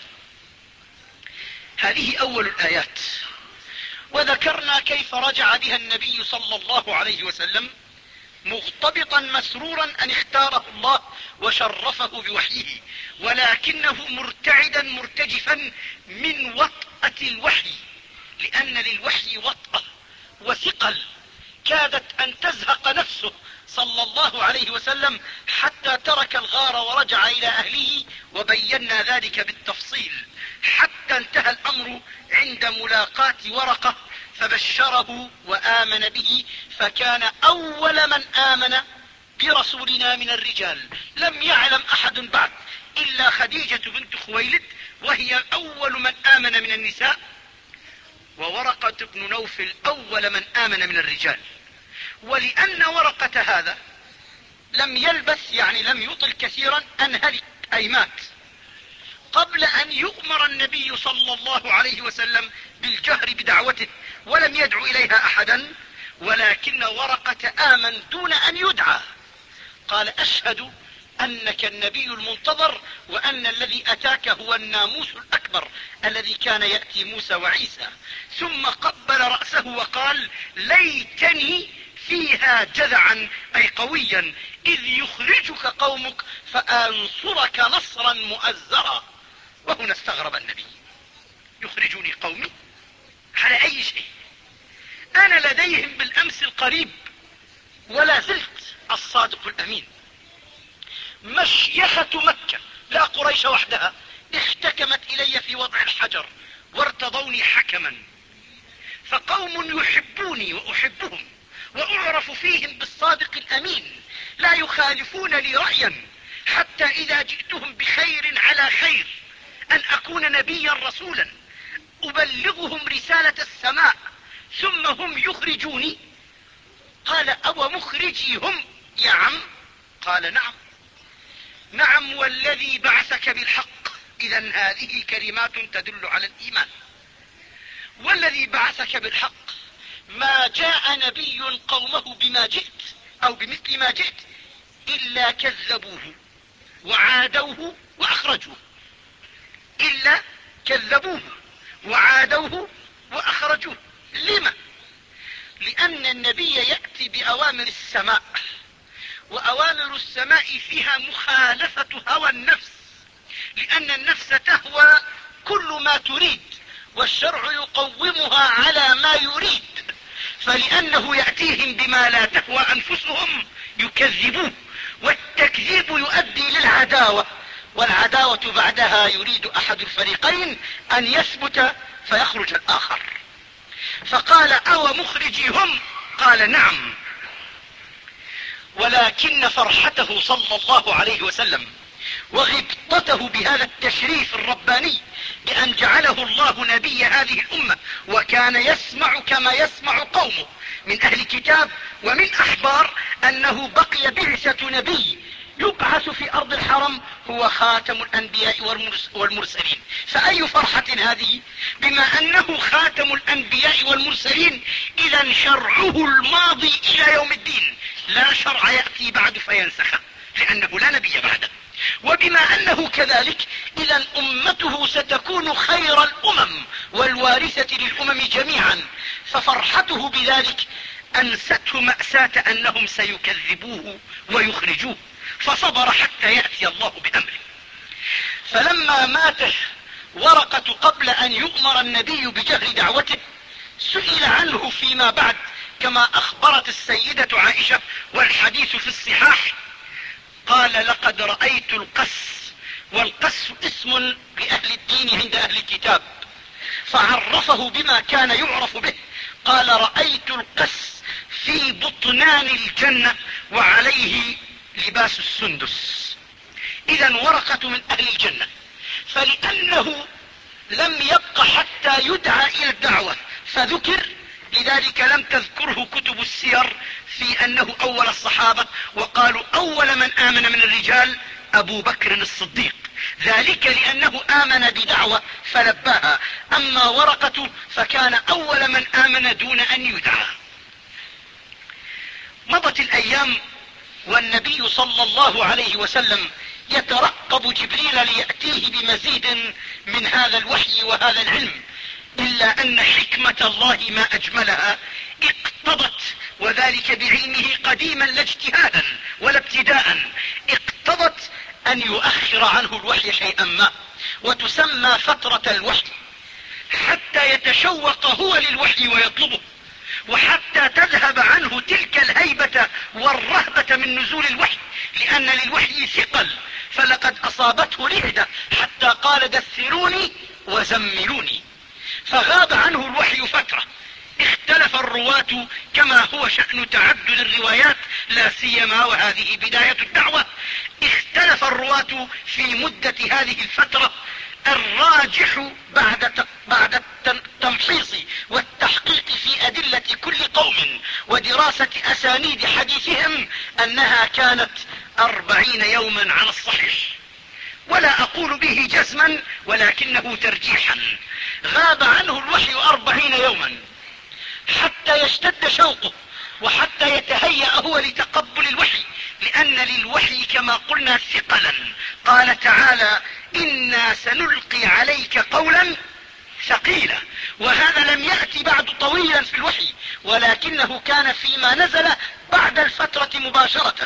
هذه أول الآيات. وذكرنا كيف رجع بها النبي صلى الله عليه وسلم مغتبطا مسرورا أن اختاره الله وشرفه بوحيه، ولكنه مرتعدا مرتجفا من وطأة الوحي، لأن للوحي وطأة وثقل كادت أن تزهق نفسه صلى الله عليه وسلم حتى ترك الغار ورجع إلى أهله، وبينا ذلك بالتفصيل حتى انتهى الأمر عند ملاقاة ورقة فبشره وآمن به، فكان أول من آمن برسولنا من الرجال. لم يعلم أحد بعد إلا خديجة بنت خويلد، وهي أول من آمن من النساء، وورقة بن نوفل أول من آمن من الرجال. ولأن ورقة هذا لم يلبث، يعني لم يطل كثيرا أن هلك أي مات قبل أن يؤمر النبي صلى الله عليه وسلم بالجهر بدعوته، ولم يدعو إليها أحدا، ولكن ورقة آمن دون أن يدعى. قال: أشهد أنك النبي المنتظر، وأن الذي أتاك هو الناموس الأكبر الذي كان يأتي موسى وعيسى. ثم قبل رأسه وقال: ليتني فيها جذعا أي قويا إذ يخرجك قومك فأنصرك نصرا مؤزرا. وهنا استغرب النبي: يخرجني قومي على أي شيء؟ أنا لديهم بالأمس القريب ولا زلت الصادق الأمين. مشيخة مكة لا قريش وحدها احتكمت إلي في وضع الحجر وارتضوني حكما، فقوم يحبوني وأحبهم وأعرف فيهم بالصادق الأمين، لا يخالفون لي رأيا، حتى إذا جئتهم بخير على خير أن أكون نبيا رسولا أبلغهم رسالة السماء ثم هم يخرجوني. قال: أو مخرجي هم يا عم؟ قال: نعم نعم والذي بعثك بالحق. إذا هذه كلمات تدل على الإيمان. والذي بعثك بالحق ما جاء نبي قومه بما جئت أو بمثل ما جئت إلا كذبوه وعادوه وأخرجوه. إلا كذبوه وعادوه وأخرجوه. لما؟ لأن النبي يأتي بأوامر السماء، وأوامر السماء فيها مخالفة هوى النفس، لأن النفس تهوى كل ما تريد والشرع يقومها على ما يريد، فلأنه يأتيهم بما لا تهوى أنفسهم يكذبوه، والتكذيب يؤدي للعداوة، والعداوة بعدها يريد أحد الفريقين أن يثبت فيخرج الآخر. فقال: أو مخرجي هم؟ قال: نعم. ولكن فرحته صلى الله عليه وسلم وغبطته بهذا التشريف الرباني بأن جعله الله نبي هذه الأمة، وكان يسمع كما يسمع قومه من أهل كتاب ومن أحبار أنه بقي بعثة نبي يبعث في أرض الحرم هو خاتم الأنبياء والمرسلين. فأي فرحة هذه بما أنه خاتم الأنبياء والمرسلين؟ إذا شرعه الماضي إلى يوم الدين، لا شرع يأتي بعد فينسخه، لأنه لا نبي بعده. وبما أنه كذلك إذا أمته ستكون خير الأمم والوارثة للأمم جميعا، ففرحته بذلك أنسته مأساة أنهم سيكذبوه ويخرجوه، فصبر حتى يأتي الله بأمره. فلما مات ورقة قبل أن يؤمر النبي بجهر دعوته سئل عنه فيما بعد كما أخبرت السيدة عائشة والحديث في الصحاح. قال: لقد رأيت القس، والقس اسم لأهل الدين عند أهل الكتاب، فعرفه بما كان يعرف به. قال: رأيت القس في بطنان الجنة وعليه لباس السندس. إذا ورقة من أهل الجنة، فلأنه لم يبق حتى يدعى إلى الدعوة فذكر، لذلك لم تذكره كتب السير في أنه أول الصحابة، وقالوا أول من آمن من الرجال أبو بكر الصديق، ذلك لأنه آمن بدعوة فلباها. أما ورقة فكان أول من آمن دون أن يدعى. مضت الأيام والنبي صلى الله عليه وسلم يترقب جبريل ليأتيه بمزيد من هذا الوحي وهذا العلم، إلا أن حكمة الله ما أجملها اقتضت، وذلك بعلمه قديما لا اجتهادا ولا ابتداء، اقتضت أن يؤخر عنه الوحي شيئا ما، وتسمى فترة الوحي، حتى يتشوق هو للوحي ويطلبه، وحتى تذهب عنه تلك الهيبة والرهبة من نزول الوحي، لأن للوحي ثقل، فلقد أصابته رعدة حتى قال دثروني وزملوني، فغاب عنه الوحي فترة. اختلف الرواة كما هو شأن تعدد الروايات، لا سيما وهذه بداية الدعوة، اختلف الرواة في مدة هذه الفترة. الراجح بعد بعد التمحيص والتحقيق في أدلة كل قوم ودراسة أسانيد حديثهم أنها كانت أربعين يوما على الصحيح، ولا أقول به جزما ولكنه ترجيحا. غاب عنه الوحي أربعين يوما حتى يشتد شوقه، وحتى يتهيأ هو لتقبل الوحي، لأن للوحي كما قلنا ثقلا. قال تعالى إنا سنلقي عليك قولا ثقيلا، وهذا لم يأتي بعد طويلا في الوحي، ولكنه كان فيما نزل بعد الفترة مباشرة.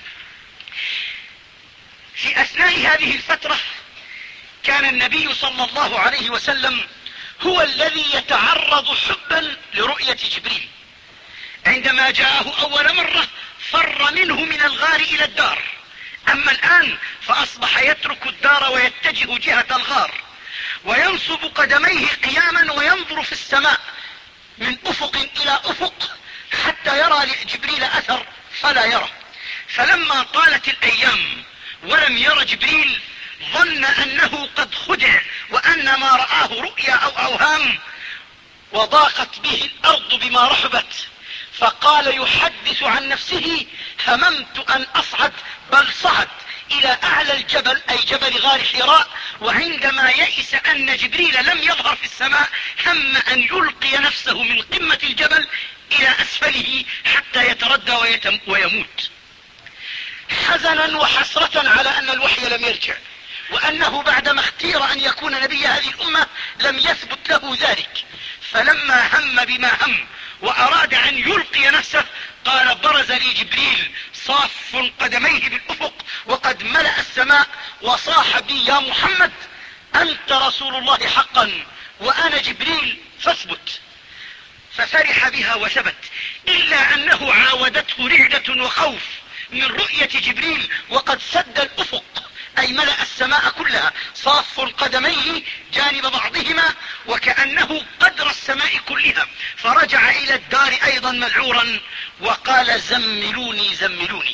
في أثناء هذه الفترة كان النبي صلى الله عليه وسلم هو الذي يتعرض حبا لرؤية جبريل. عندما جاءه أول مرة فر منه من الغار إلى الدار، أما الآن فأصبح يترك الدار ويتجه جهة الغار، وينصب قدميه قياما وينظر في السماء من أفق إلى أفق حتى يرى لجبريل أثر فلا يرى. فلما طالت الأيام ولم ير جبريل ظن أنه قد خدع، وأن ما رآه رؤيا أو أوهام، وضاقت به الأرض بما رحبت، فقال يحدث عن نفسه هممت أن أصعد، بل صعد إلى أعلى الجبل أي جبل غار حراء، وعندما يئس أن جبريل لم يظهر في السماء هم أن يلقي نفسه من قمة الجبل إلى أسفله حتى يتردى ويموت، حزنا وحسرة على أن الوحي لم يرجع، وأنه بعدما اختير أن يكون نبي هذه الأمة لم يثبت له ذلك. فلما هم بما هم وأراد أن يلقي نفسه قال برز لي جبريل صاف قدميه بالأفق وقد ملأ السماء وصاح بي يا محمد أنت رسول الله حقا وأنا جبريل فاثبت. ففرح بها وثبت، إلا أنه عاودته رعدة وخوف من رؤية جبريل وقد سد الأفق أي ملأ السماء كلها، صاف قدميه جانب بعضهما وكأنه قدر السماء كلها، فرجع إلى الدار أيضا مذعورا وقال زملوني زملوني،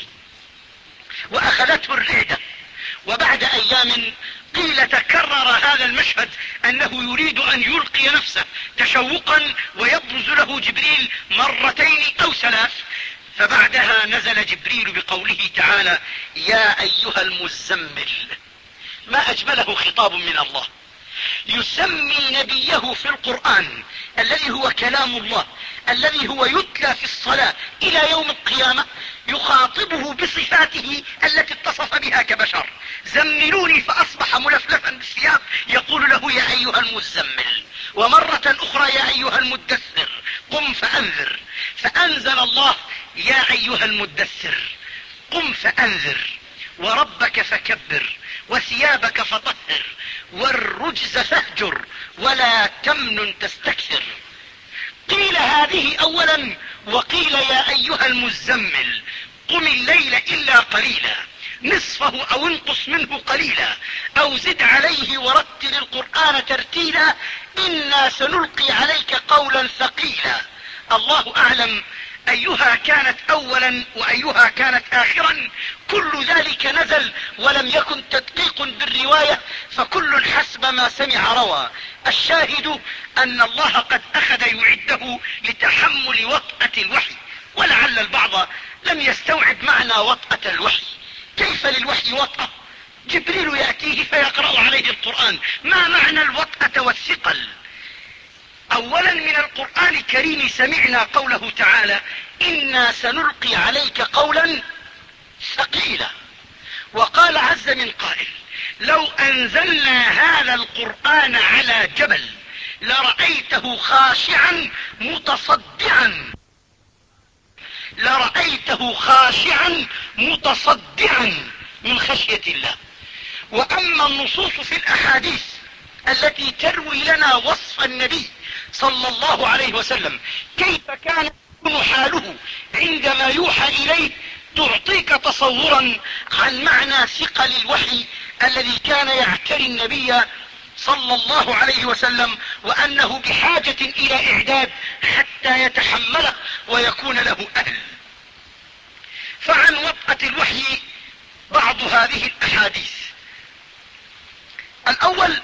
وأخذته الرعدة. وبعد أيام قيل تكرر هذا المشهد أنه يريد أن يلقي نفسه تشوقا ويبرز له جبريل مرتين أو ثلاث، فبعدها نزل جبريل بقوله تعالى يا أيها المزمل. ما أجمله خطاب من الله يسمي نبيه في القرآن الذي هو كلام الله الذي هو يتلى في الصلاة إلى يوم القيامة، يخاطبه بصفاته التي اتصف بها كبشر. زملوني فأصبح ملفلفا بالثياب يقول له يا أيها المزمل، ومرة أخرى يا أيها المدثر قم فأنذر، فأنزل الله يا أيها المدثر قم فأنذر وربك فكبر وثيابك فطهر والرجز فاهجر ولا تمنن تستكثر. قيل هذه أولا، وقيل يا أيها المزمل قم الليل إلا قليلا نصفه أو انقص منه قليلا أو زد عليه ورتل القرآن ترتيلا إنا سنلقي عليك قولا ثقيلا. الله أعلم أيها كانت أولا وأيها كانت آخرا، كل ذلك نزل ولم يكن تدقيق بالرواية، فكل حسب ما سمع روى. الشاهد أن الله قد أخذ يعده لتحمل وطأة الوحي، ولعل البعض لم يستوعب معنى وطأة الوحي. كيف للوحي وطأة؟ جبريل يأتيه فيقرأ عليه القرآن. ما معنى الوطأة والثقل؟ أولا من القرآن الكريم سمعنا قوله تعالى: إنا سنلقي عليك قولا ثقيلا. وقال عز من قائل: لو أنزلنا هذا القرآن على جبل لرأيته خاشعا متصدعا لرأيته خاشعا متصدعا من خشية الله. وأما النصوص في الأحاديث التي تروي لنا وصف النبي صلى الله عليه وسلم كيف كان يكون حاله عندما يوحى إليه تعطيك تصورا عن معنى ثقل الوحي الذي كان يعتري النبي صلى الله عليه وسلم، وأنه بحاجة إلى إعداد حتى يتحمله ويكون له أهل. فعن وطأة الوحي بعض هذه الأحاديث. الأول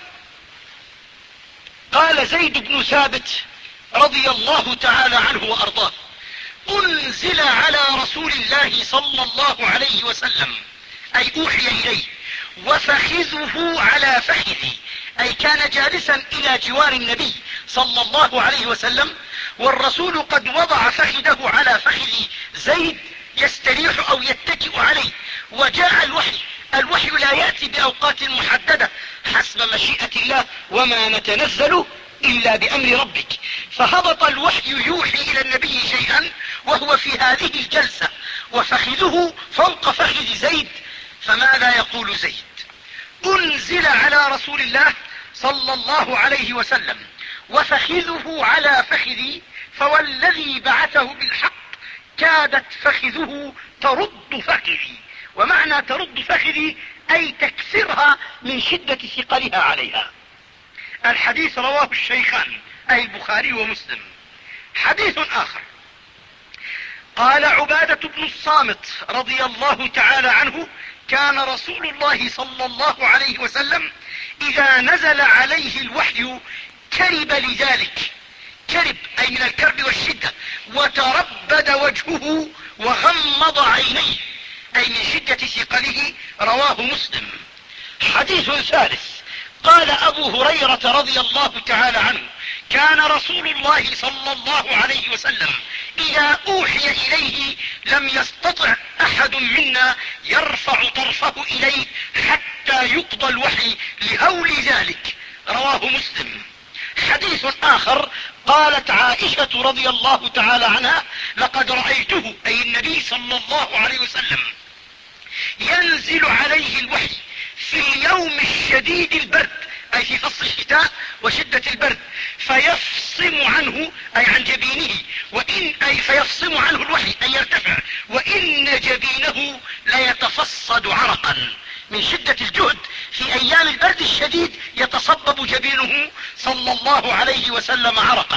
قال زيد بن ثابت رضي الله تعالى عنه وأرضاه: أنزل على رسول الله صلى الله عليه وسلم، أي أوحي إليه، وفخذه على فخذي، أي كان جالسا إلى جوار النبي صلى الله عليه وسلم، والرسول قد وضع فخذه على فخذ زيد يستريح أو يتكئ عليه. وجاء الوحي. الوحي لا يأتي بأوقات محددة حسب مشيئة الله: وما نتنزل إلا بأمر ربك. فهبط الوحي يوحي إلى النبي شيئا وهو في هذه الجلسة، وفخذه فوق فخذ زيد. فماذا يقول زيد؟ أنزل على رسول الله صلى الله عليه وسلم وفخذه على فخذي، فوالذي بعثه بالحق كادت فخذه ترد فخذي. ومعنى ترد فخذي أي تكسرها من شدة ثقلها عليها. الحديث رواه الشيخان أي البخاري ومسلم. حديث آخر قال عبادة بن الصامت رضي الله تعالى عنه: كان رسول الله صلى الله عليه وسلم إذا نزل عليه الوحي كرب لذلك. كرب أي من الكرب والشدة، وتربد وجهه وغمض عينيه أي من شدة ثقله. رواه مسلم. حديث ثالث قال أبو هريرة رضي الله تعالى عنه: كان رسول الله صلى الله عليه وسلم إذا أوحي إليه لم يستطع أحد منا يرفع طرفه إليه حتى يقضى الوحي لهول ذلك. رواه مسلم. حديث آخر قالت عائشة رضي الله تعالى عنها: لقد رأيته أي النبي صلى الله عليه وسلم ينزل عليه الوحي في اليوم الشديد البرد، أي في فصل الشتاء وشدة البرد، فيفصم عنه أي عن جبينه، وإن أي فيفصم عنه الوحي أي يرتفع، وإن جبينه ليتفصد عرقا من شدة الجهد. في أيام البرد الشديد يتصبب جبينه صلى الله عليه وسلم عرقا.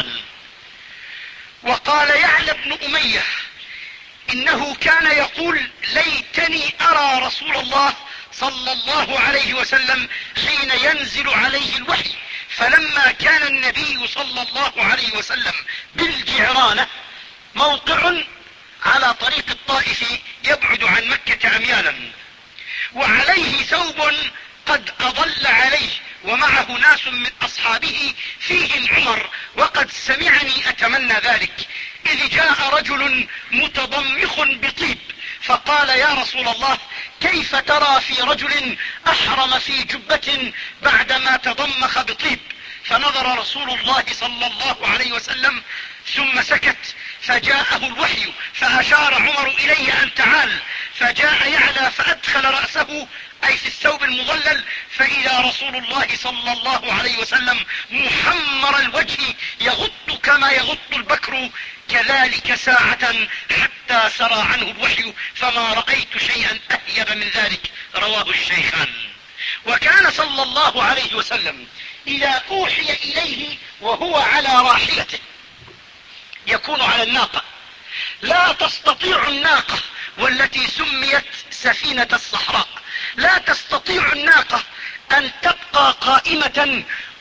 وقال يعلى بن أمية: إنه كان يقول: ليتني أرى رسول الله صلى الله عليه وسلم حين ينزل عليه الوحي. فلما كان النبي صلى الله عليه وسلم بالجعرانة، موقع على طريق الطائف يبعد عن مكة أميالا، وعليه ثوب قد أضل عليه، ومعه ناس من أصحابه فيهم عمر، وقد سمعني أتمنى ذلك، إذ جاء رجل متضمخ بطيب فقال: يا رسول الله، كيف ترى في رجل أحرم في جبة بعدما تضمخ بطيب؟ فنظر رسول الله صلى الله عليه وسلم ثم سكت، فجاءه الوحي فأشار عمر إليه أن تعال، فجاء يعلى فأدخل رأسه أي في الثوب المظلل، فإذا رسول الله صلى الله عليه وسلم محمر الوجه يغط كما يغط البكر، كذلك ساعة حتى سرى عنه الوحي، فما رأيت شيئا أهيب من ذلك. رواه الشيخان. وكان صلى الله عليه وسلم إذا أوحي إليه وهو على راحلته، يكون على الناقة، لا تستطيع الناقة والتي سميت سفينة الصحراء، لا تستطيع الناقة أن تبقى قائمة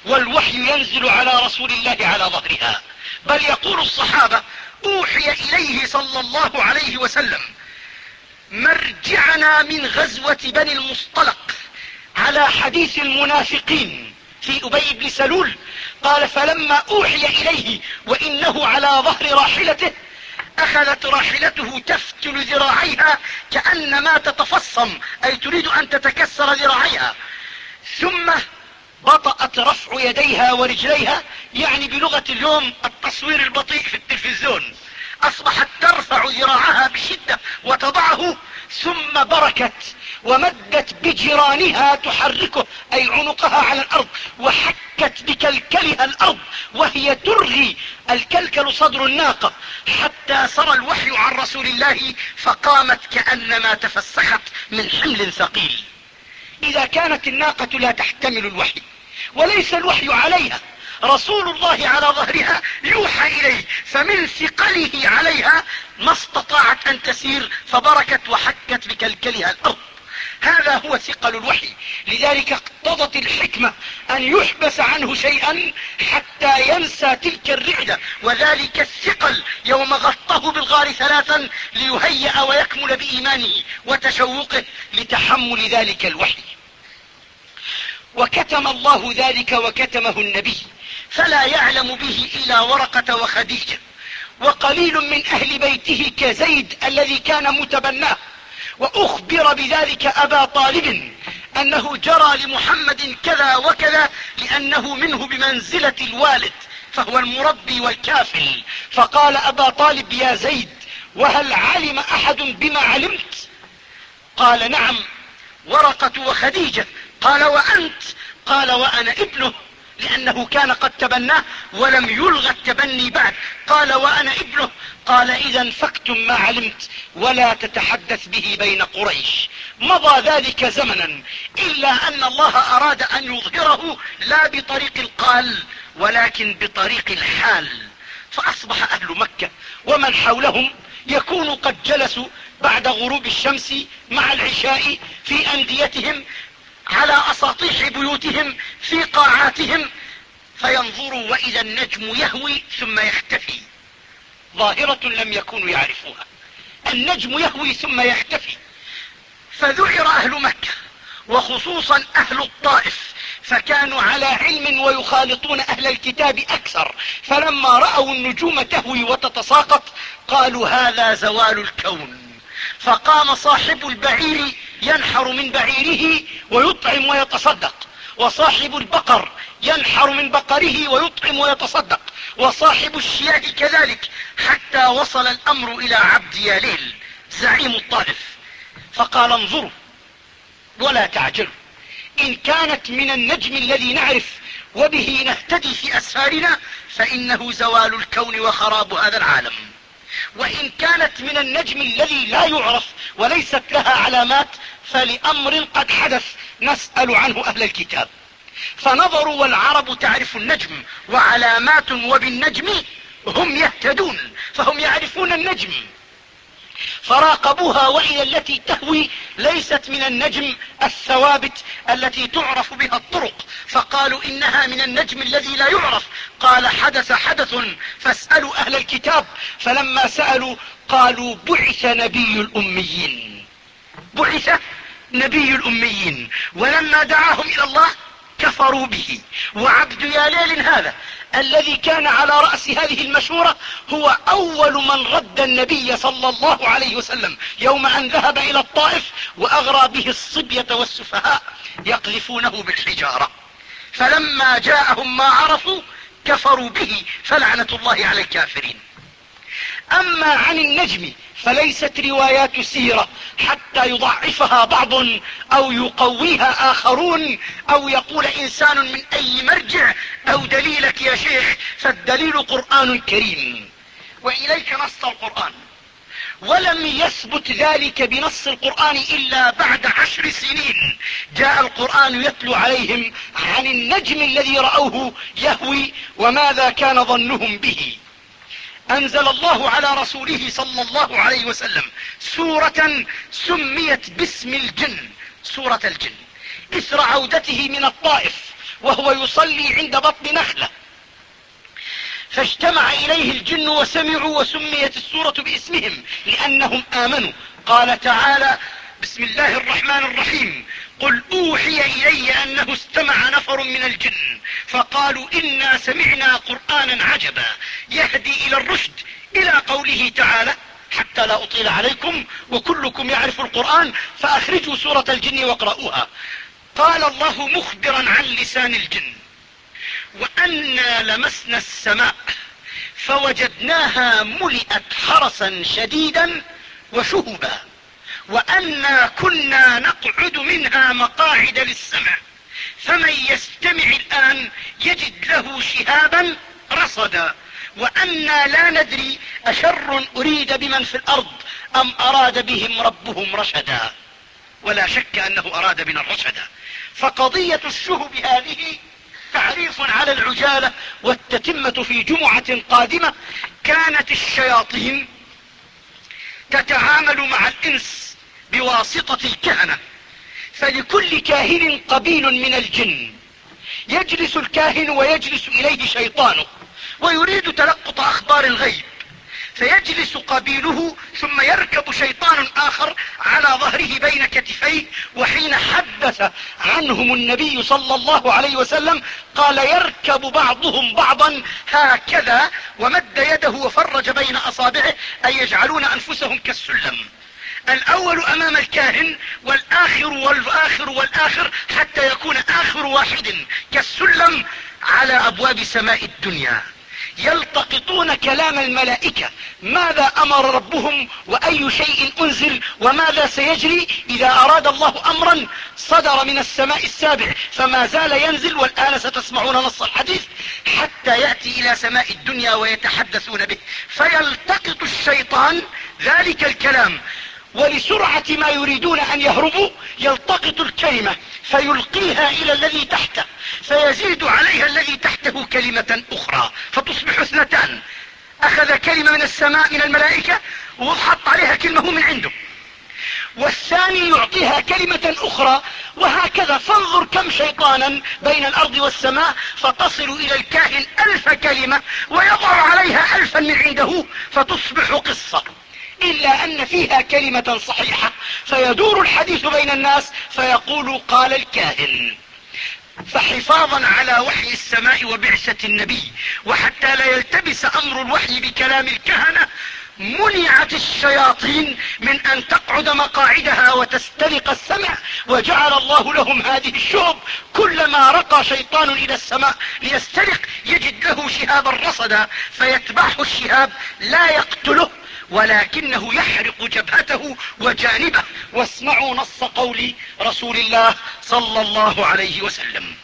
والوحي ينزل على رسول الله على ظهرها. بل يقول الصحابة اوحي اليه صلى الله عليه وسلم مرجعنا من غزوة بني المصطلق على حديث المنافقين في أبي بن سلول، قال فلما اوحي اليه وانه على ظهر راحلته اخذت راحلته تفتل ذراعيها كأنما تتفصم، اي تريد ان تتكسر ذراعيها، ثم بطأت رفع يديها ورجليها، يعني بلغة اليوم التصوير البطيء في التلفزيون، اصبحت ترفع ذراعها بشدة وتضعه، ثم بركت ومدت بجرانها تحركه اي عنقها على الارض، وحكت بكلكلها الارض وهي ترغي، الكلكل صدر الناقة، حتى سرى الوحي عن رسول الله فقامت كأنما تفسخت من حمل ثقيل. اذا كانت الناقة لا تحتمل الوحي وليس الوحي عليها، رسول الله على ظهرها يوحى اليه، فمن ثقله عليها ما استطاعت ان تسير، فبركت وحكت بكلكلها الارض. هذا هو ثقل الوحي. لذلك اقتضت الحكمة ان يحبس عنه شيئا حتى ينسى تلك الرعدة، وذلك الثقل يوم غطه بالغار ثلاثا ليهيأ ويكمل بإيمانه وتشوقه لتحمل ذلك الوحي. وكتم الله ذلك وكتمه النبي، فلا يعلم به إلا ورقة وخديجة، وقليل من أهل بيته كزيد الذي كان متبناه. وأخبر بذلك أبا طالب أنه جرى لمحمد كذا وكذا، لأنه منه بمنزلة الوالد، فهو المربي والكافل. فقال أبا طالب يا زيد وهل علم أحد بما علمت؟ قال نعم ورقة وخديجة. قال وأنت؟ قال وأنا ابنه، لأنه كان قد تبناه ولم يلغى التبني بعد. قال وأنا ابنه. قال إذا فاكتم ما علمت ولا تتحدث به بين قريش. مضى ذلك زمنا، إلا أن الله أراد أن يظهره لا بطريق القال ولكن بطريق الحال، فأصبح أهل مكة ومن حولهم يكون قد جلسوا بعد غروب الشمس مع العشاء في أنديتهم على أساطيح بيوتهم في قاعاتهم، فينظروا وإذا النجم يهوي ثم يختفي، ظاهرة لم يكونوا يعرفوها، النجم يهوي ثم يختفي. فذعر أهل مكة وخصوصا أهل الطائف، فكانوا على علم ويخالطون أهل الكتاب أكثر، فلما رأوا النجوم تهوي وتتساقط قالوا هذا زوال الكون. فقام صاحب البعير ينحر من بعيره ويطعم ويتصدق، وصاحب البقر ينحر من بقره ويطعم ويتصدق، وصاحب الشياه كذلك، حتى وصل الأمر إلى عبد ياليل زعيم الطائف، فقال انظروا ولا تعجلوا، إن كانت من النجم الذي نعرف وبه نهتدي في أسفارنا فإنه زوال الكون وخراب هذا العالم، وإن كانت من النجم الذي لا يعرف وليست لها علامات فلأمر قد حدث نسأل عنه أهل الكتاب. فنظروا والعرب تعرف النجم وعلامات، وبالنجم هم يهتدون، فهم يعرفون النجم، فراقبوها وإذا التي تهوي ليست من النجم الثوابت التي تعرف بها الطرق، فقالوا إنها من النجم الذي لا يعرف. قال حدث حدث فاسألوا أهل الكتاب، فلما سألوا قالوا بعث نبي الأميين، بعث نبي الأميين، ولما دعاهم إلى الله كفروا به. وعبد ياليل هذا الذي كان على رأس هذه المشورة هو أول من رد النبي صلى الله عليه وسلم يوم أن ذهب إلى الطائف وأغرى به الصبية والسفهاء يقذفونه بالحجارة، فلما جاءهم ما عرفوا كفروا به، فلعنة الله على الكافرين. أما عن النجم فليست روايات سيرة حتى يضعفها بعض أو يقويها آخرون، أو يقول إنسان من أي مرجع أو دليلك يا شيخ، فالدليل قرآن كريم وإليك نص القرآن. ولم يثبت ذلك بنص القرآن إلا بعد عشر سنين جاء القرآن يتلو عليهم عن النجم الذي رأوه يهوي وماذا كان ظنهم به. أنزل الله على رسوله صلى الله عليه وسلم سورة سميت باسم الجن، سورة الجن، إثر عودته من الطائف وهو يصلي عند بطن نخلة، فاجتمع إليه الجن وسمعوا، وسميت السورة باسمهم لأنهم آمنوا. قال تعالى: بسم الله الرحمن الرحيم: قل أوحي إلي أنه استمع نفر من الجن فقالوا إنا سمعنا قرآنا عجبا يهدي إلى الرشد، إلى قوله تعالى: حتى لا أطيل عليكم وكلكم يعرف القرآن فأخرجوا سورة الجن واقرأوها. قال الله مخبرا عن لسان الجن: وأنا لمسنا السماء فوجدناها ملئت حرسا شديدا وشهبا وأنا كنا نقعد منها مقاعد للسمع فمن يستمع الآن يجد له شهابا رصدا وأنا لا ندري أشر أريد بمن في الأرض أم أراد بهم ربهم رشدا. ولا شك أنه أراد بنا الرشدا. فقضية الشهب هذه تعريف على العجالة والتتمة في جمعة قادمة. كانت الشياطين تتعامل مع الإنس بواسطة الكهنة، فلكل كاهن قبيل من الجن يجلس الكاهن ويجلس إليه شيطانه ويريد تلقط أخبار الغيب، فيجلس قبيله ثم يركب شيطان آخر على ظهره بين كتفيه. وحين حدث عنهم النبي صلى الله عليه وسلم قال: يركب بعضهم بعضا هكذا، ومد يده وفرج بين أصابعه، أي يجعلون أنفسهم كالسلم، الأول أمام الكاهن والآخر والآخر والآخر حتى يكون آخر واحد كالسلم على أبواب سماء الدنيا، يلتقطون كلام الملائكة: ماذا أمر ربهم وأي شيء أنزل وماذا سيجري إذا أراد الله أمرا صدر من السماء السابع فما زال ينزل، والآن ستسمعون نص الحديث، حتى يأتي إلى سماء الدنيا ويتحدثون به، فيلتقط الشيطان ذلك الكلام، ولسرعة ما يريدون أن يهربوا يلتقط الكلمة فيلقيها إلى الذي تحته فيزيد عليها الذي تحته كلمة أخرى فتصبح اثنتان. أخذ كلمة من السماء من الملائكة وحط عليها كلمة من عنده، والثاني يعطيها كلمة أخرى، وهكذا. فانظر كم شيطانا بين الأرض والسماء، فتصل إلى الكاهن ألف كلمة ويضع عليها ألفا من عنده فتصبح قصة، إلا أن فيها كلمة صحيحة فيدور الحديث بين الناس فيقول: قال الكاهن. فحفاظا على وحي السماء وبعثة النبي، وحتى لا يلتبس أمر الوحي بكلام الكهنة، منعت الشياطين من أن تقعد مقاعدها وتستلق السمع، وجعل الله لهم هذه الشهب. كلما رقى شيطان إلى السماء ليستلق يجد له شهابا رصدا فيتبعه الشهاب، لا يقتله ولكنه يحرق جبهته وجانبه. واسمعوا نص قول رسول الله صلى الله عليه وسلم.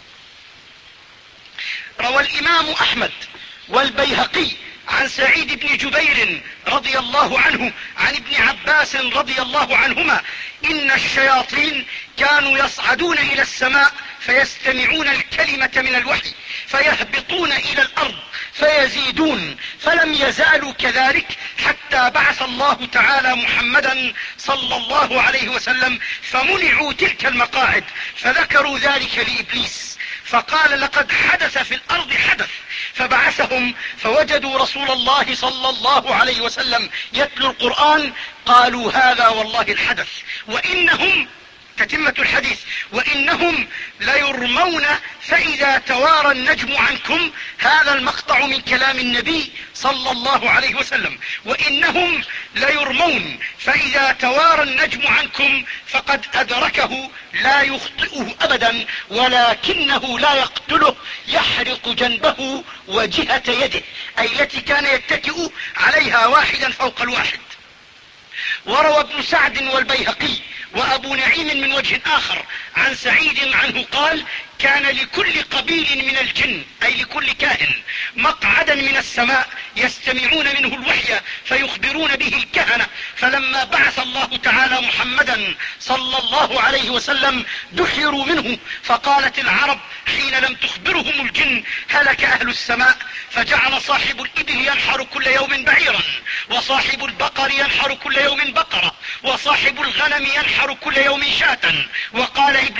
روى الإمام أحمد والبيهقي عن سعيد بن جبير رضي الله عنه عن ابن عباس رضي الله عنهما: إن الشياطين كانوا يصعدون إلى السماء فيستمعون الكلمة من الوحي فيهبطون إلى الأرض فيزيدون، فلم يزالوا كذلك حتى بعث الله تعالى محمدا صلى الله عليه وسلم فمنعوا تلك المقاعد. فذكروا ذلك لإبليس فقال: لقد حدث في الأرض حدث، فبعثهم فوجدوا رسول الله صلى الله عليه وسلم يتلو القرآن، قالوا: هذا والله الحدث. وإنهم، تتمة الحديث، وإنهم ليرمون فإذا توارى النجم عنكم، هذا المقطع من كلام النبي صلى الله عليه وسلم: وإنهم ليرمون فإذا توارى النجم عنكم فقد أدركه لا يخطئه أبدا ولكنه لا يقتله، يحرق جنبه وجهة يده، أي التي كان يتكئ عليها واحدا فوق الواحد. وروى ابن سعد والبيهقي وأبو نعيم من وجه آخر عن سعيد عنه قال: كان لكل قبيل من الجن، أي لكل كاهن، مقعدا من السماء يستمعون منه الوحي فيخبرون به الكهنة، فلما بعث الله تعالى محمدا صلى الله عليه وسلم دحروا منه، فقالت العرب حين لم تخبرهم الجن: هلك أهل السماء. فجعل صاحب الإبل ينحر كل يوم بعيرا، وصاحب البقر ينحر كل يوم بقرة، وصاحب الغنم ينحر كل يوم شاة. وقال إبليس: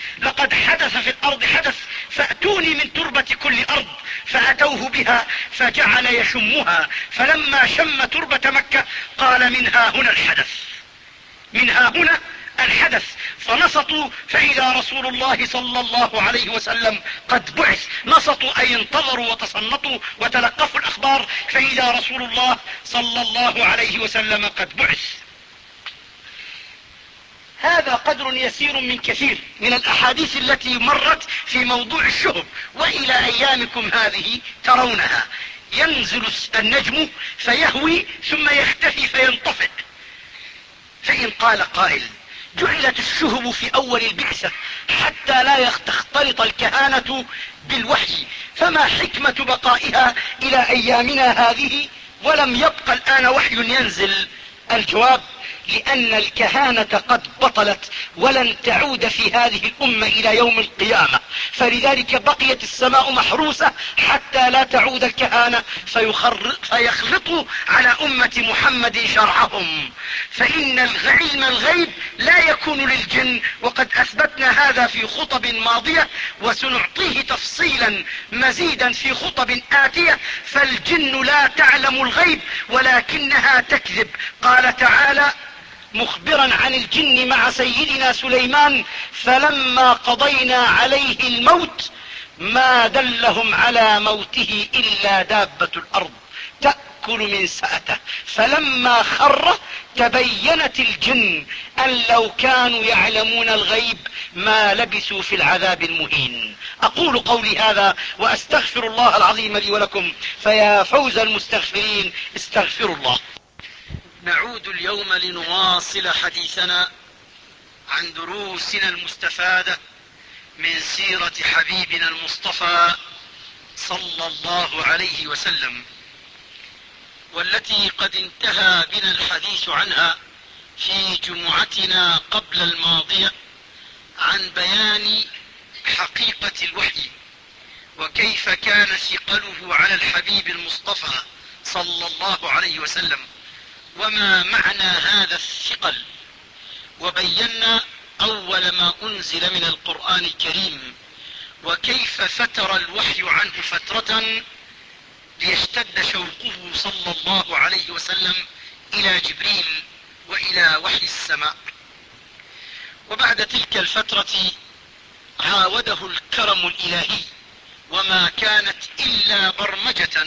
لقد حدث في الأرض حدث فأتوني من تربة كل أرض. فأتوه بها فجعل يشمها، فلما شم تربة مكة قال منها هنا الحدث، منها هنا الحدث. فنصتوا فإذا رسول الله صلى الله عليه وسلم قد بعث. نصتوا أي انتظروا وتصنطوا وتلقفوا الأخبار، فإذا رسول الله صلى الله عليه وسلم قد بعث. هذا قدر يسير من كثير من الأحاديث التي مرت في موضوع الشهب، وإلى أيامكم هذه ترونها. ينزل النجم فيهوي ثم يختفي فينطفئ. فإن قال قائل جعلت الشهب في أول البعثة حتى لا تختلط الكهانة بالوحي، فما حكمة بقائها إلى أيامنا هذه ولم يبق الآن وحي ينزل؟ الجواب: لأن الكهانة قد بطلت ولن تعود في هذه الأمة إلى يوم القيامة، فلذلك بقيت السماء محروسة حتى لا تعود الكهانة فيخلطوا على أمة محمد شرعهم. فإن علم الغيب لا يكون للجن، وقد أثبتنا هذا في خطب ماضية، وسنعطيه تفصيلا مزيدا في خطب آتية. فالجن لا تعلم الغيب ولكنها تكذب. قال تعالى مخبرا عن الجن مع سيدنا سليمان: فلما قضينا عليه الموت ما دلهم على موته إلا دابة الأرض تأكل من سأته فلما خر تبينت الجن أن لو كانوا يعلمون الغيب ما لبثوا في العذاب المهين. أقول قولي هذا وأستغفر الله العظيم لي ولكم، فيا فوز المستغفرين استغفروا الله. نعود اليوم لنواصل حديثنا عن دروسنا المستفادة من سيرة حبيبنا المصطفى صلى الله عليه وسلم، والتي قد انتهى بنا الحديث عنها في جمعتنا قبل الماضية عن بيان حقيقة الوحي، وكيف كان ثقله على الحبيب المصطفى صلى الله عليه وسلم، وما معنى هذا الثقل. وبينا أول ما أنزل من القرآن الكريم، وكيف فتر الوحي عنه فترة ليشتد شوقه صلى الله عليه وسلم إلى جبريل وإلى وحي السماء. وبعد تلك الفترة عاوده الكرم الإلهي، وما كانت إلا برمجة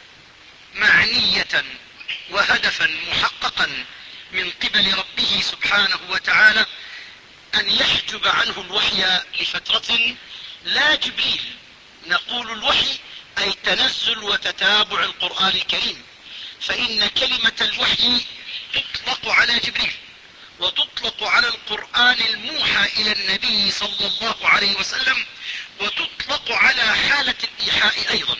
معنية وهدفا محققا من قبل ربه سبحانه وتعالى أن يحجب عنه الوحي لفترة. لا جبريل، نقول الوحي أي تنزل وتتابع القرآن الكريم، فإن كلمة الوحي تطلق على جبريل وتطلق على القرآن الموحى إلى النبي صلى الله عليه وسلم، وتطلق على حالة الإيحاء أيضا.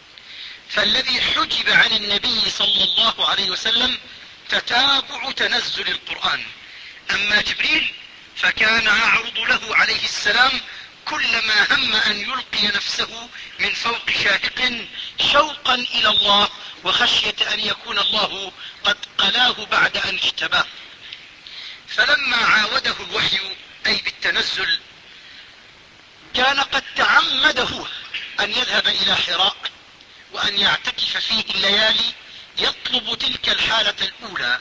فالذي حجب عن النبي صلى الله عليه وسلم تتابع تنزل القرآن. أما جبريل فكان يعرض له عليه السلام كلما هم أن يلقي نفسه من فوق شاهق شوقا إلى الله وخشية أن يكون الله قد قلاه بعد أن اجتباه. فلما عاوده الوحي أي بالتنزل كان قد تعمد هو أن يذهب إلى حراء وأن يعتكف فيه الليالي يطلب تلك الحالة الأولى.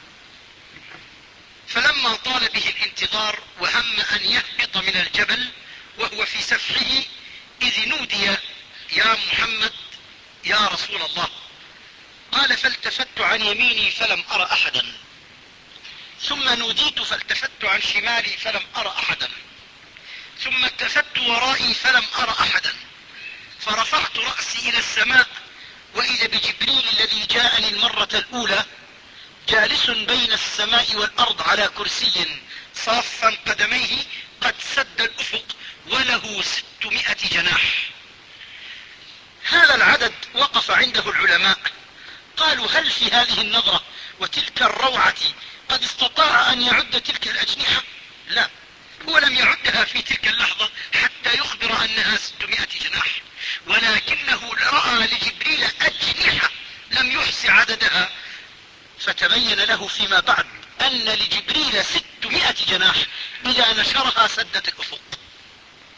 فلما طال به الانتظار وهم أن يهبط من الجبل وهو في سفحه إذ نودي: يا محمد يا رسول الله. قال: فالتفت عن يميني فلم أر أحدا، ثم نوديت فالتفت عن شمالي فلم أر أحدا، ثم التفت ورائي فلم أر أحدا، فرفعت رأسي إلى السماء وإذا بجبريل الذي جاءني المرة الأولى جالس بين السماء والأرض على كرسي صافا قدميه قد سد الأفق وله ستمائة جناح. هذا العدد وقف عنده العلماء، قالوا: هل في هذه النظرة وتلك الروعة قد استطاع أن يعد تلك الأجنحة؟ لا، هو لم يعدها في تلك اللحظة حتى يخبر أنها ستمائة جناح، ولكنه رأى لجبريل أجنحة لم يحص عددها، فتبين له فيما بعد أن لجبريل ستمائة جناح إذا نشرها سدت الأفق.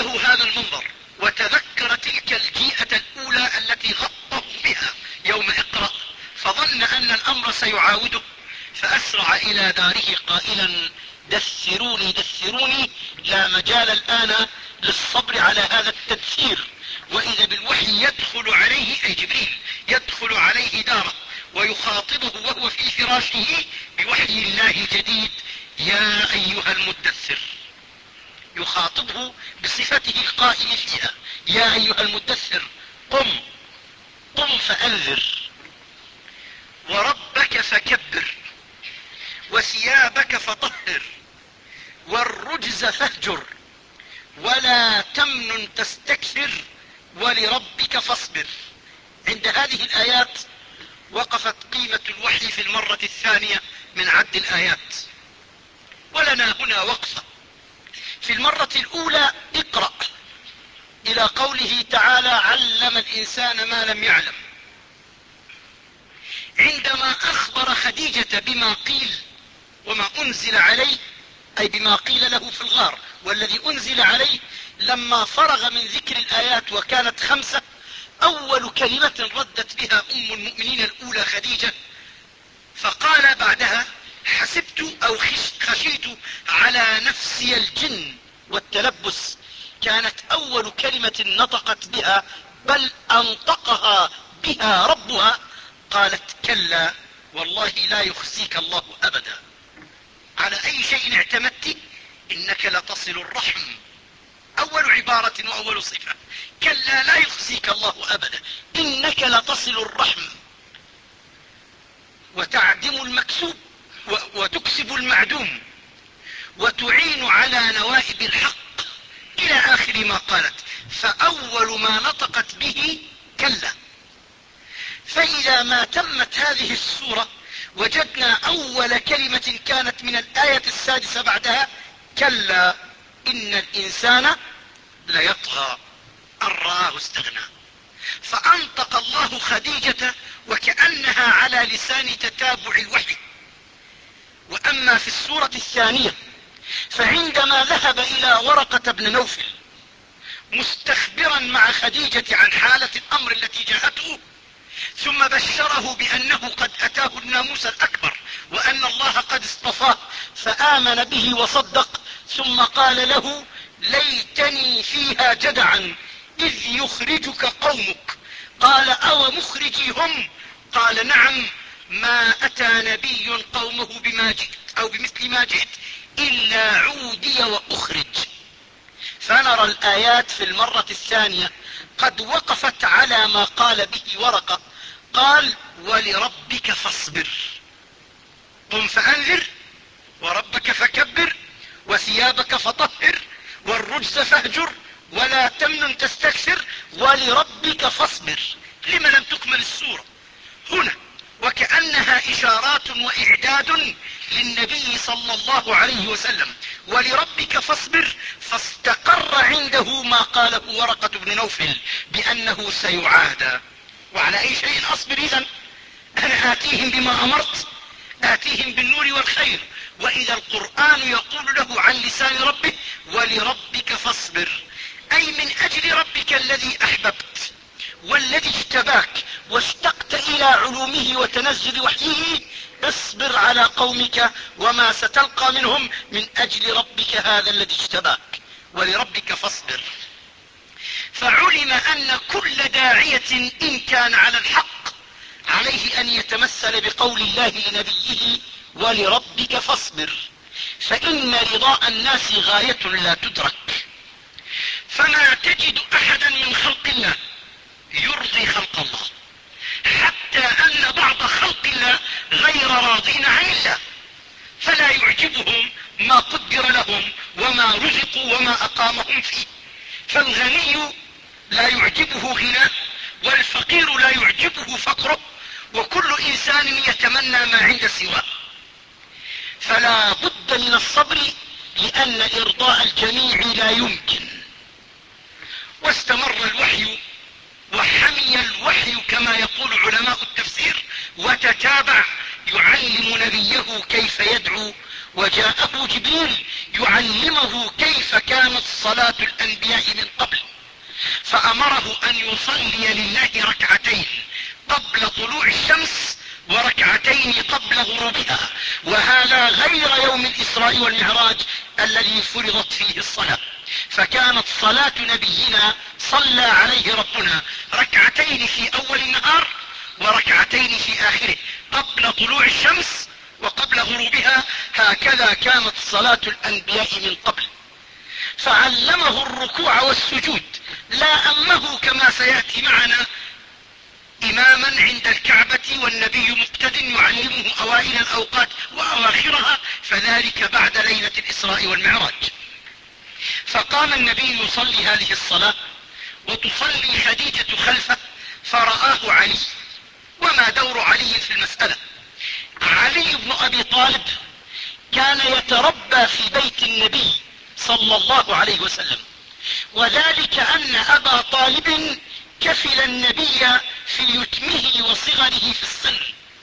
له هذا المنظر وتذكر تلك الجيئة الأولى التي غطه بها يوم اقرأ، فظن أن الأمر سيعاوده، فأسرع إلى داره قائلا دثروني دثروني، لا مجال الآن للصبر على هذا التدثير. وإذا بالوحي يدخل عليه، أي جبريل يدخل عليه داره ويخاطبه وهو في فراشه بوحي الله جديد: يا أيها المدثر. يخاطبه بصفته القائم فيها: يا أيها المدثر قم قم فأنذر، وربك فكبر، وثيابك فطهر، والرجز فاهجر، ولا تمنن تستكثر، ولربك فاصبر. عند هذه الآيات وقفت قيمة الوحي في المرة الثانية من عد الآيات، ولنا هنا وقفة. في المرة الأولى اقرأ إلى قوله تعالى: علم الإنسان ما لم يعلم. عندما أخبر خديجة بما قيل وما أنزل عليه، أي بما قيل له في الغار والذي أنزل عليه، لما فرغ من ذكر الآيات وكانت خمسة، أول كلمة ردت بها أم المؤمنين الأولى خديجة، فقال بعدها: حسبت أو خشيت على نفسي الجن والتلبس. كانت أول كلمة نطقت بها، بل أنطقها بها ربها، قالت: كلا والله لا يخزيك الله أبدا. على أي شيء اعتمدت؟ إنك لتصل الرحم. أول عبارة وأول صفة: كلا لا يخزيك الله أبدا، إنك لتصل الرحم وتعدم المكسوب وتكسب المعدوم وتعين على نوائب الحق، إلى آخر ما قالت. فأول ما نطقت به كلا. فإذا ما تمت هذه السورة وجدنا أول كلمة كانت من الآية السادسة بعدها: كلا إن الإنسان ليطغى أن رآه استغنى. فأنطق الله خديجة وكأنها على لسان تتابع الوحي. وأما في السورة الثانية فعندما ذهب إلى ورقة بن نوفل مستخبرا مع خديجة عن حالة الأمر التي جاءته، ثم بشره بأنه قد أتاه الناموس الأكبر وأن الله قد اصطفاه، فآمن به وصدق، ثم قال له: ليتني فيها جدعا إذ يخرجك قومك. قال: أو مخرجي هم؟ قال: نعم، ما أتى نبي قومه بما جئت أو بمثل ما جئت إلا عودي وأخرج. فنرى الآيات في المرة الثانية قد وقفت على ما قال به ورقة. قال: ولربك فاصبر، قم فأنذر، وربك فكبر، وثيابك فطهر، والرجز فاهجر، ولا تمنن تستكثر، ولربك فاصبر. لما لم تكمل السورة هنا؟ وكأنها إشارات وإعداد للنبي صلى الله عليه وسلم. ولربك فاصبر، فاستقر عنده ما قاله ورقة بن نوفل بأنه سيعادى. وعلى أي شيء أصبر إذن؟ أنا آتيهم بما أمرت، آتيهم بالنور والخير. وإذا القرآن يقول له عن لسان ربه: ولربك فاصبر، أي من أجل ربك الذي أحببت والذي اجتباك واشتقت إلى علومه وتنزل وحيه، اصبر على قومك وما ستلقى منهم من أجل ربك هذا الذي اجتباك. ولربك فاصبر. فعلم أن كل داعية إن كان على الحق عليه أن يتمثل بقول الله لنبيه: ولربك فاصبر، فإن رضاء الناس غاية لا تدرك. فما تجد أحدا من خلق الله يرضي خلق الله، حتى أن بعض خلق الله غير راضين عن الله، فلا يعجبهم ما قدر لهم وما رزقوا وما أقامهم فيه. فالغني لا يعجبه غناه، والفقير لا يعجبه فقره، وكل إنسان يتمنى ما عند سواه. فلا بد من الصبر، لأن إرضاء الجميع لا يمكن. واستمر الوحي وحمي الوحي كما يقول علماء التفسير، وتتابع يعلم نبيه كيف يدعو، وجاءه جبريل يعلمه كيف كانت صلاة الأنبياء من قبل، فأمره أن يصلي لله ركعتين قبل طلوع الشمس وركعتين قبل غروبها، وهذا غير يوم الإسراء والمعراج الذي فرضت فيه الصلاة. فكانت صلاة نبينا صلى عليه ربنا ركعتين في أول النهار وركعتين في آخره قبل طلوع الشمس وقبل غروبها، هكذا كانت صلاة الأنبياء من قبل. فعلمه الركوع والسجود، لا أمه كما سيأتي معنا إماما عند الكعبة والنبي مقتد يعلمه أوائل الأوقات وأواخرها، فذلك بعد ليلة الإسراء والمعراج. فقام النبي يصلي هذه الصلاة وتصلي خديجة خلفه، فرآه علي. وما دور علي في المسألة؟ علي بن أبي طالب كان يتربى في بيت النبي صلى الله عليه وسلم، وذلك أن أبا طالب كفل النبي في يتمه وصغره في السن،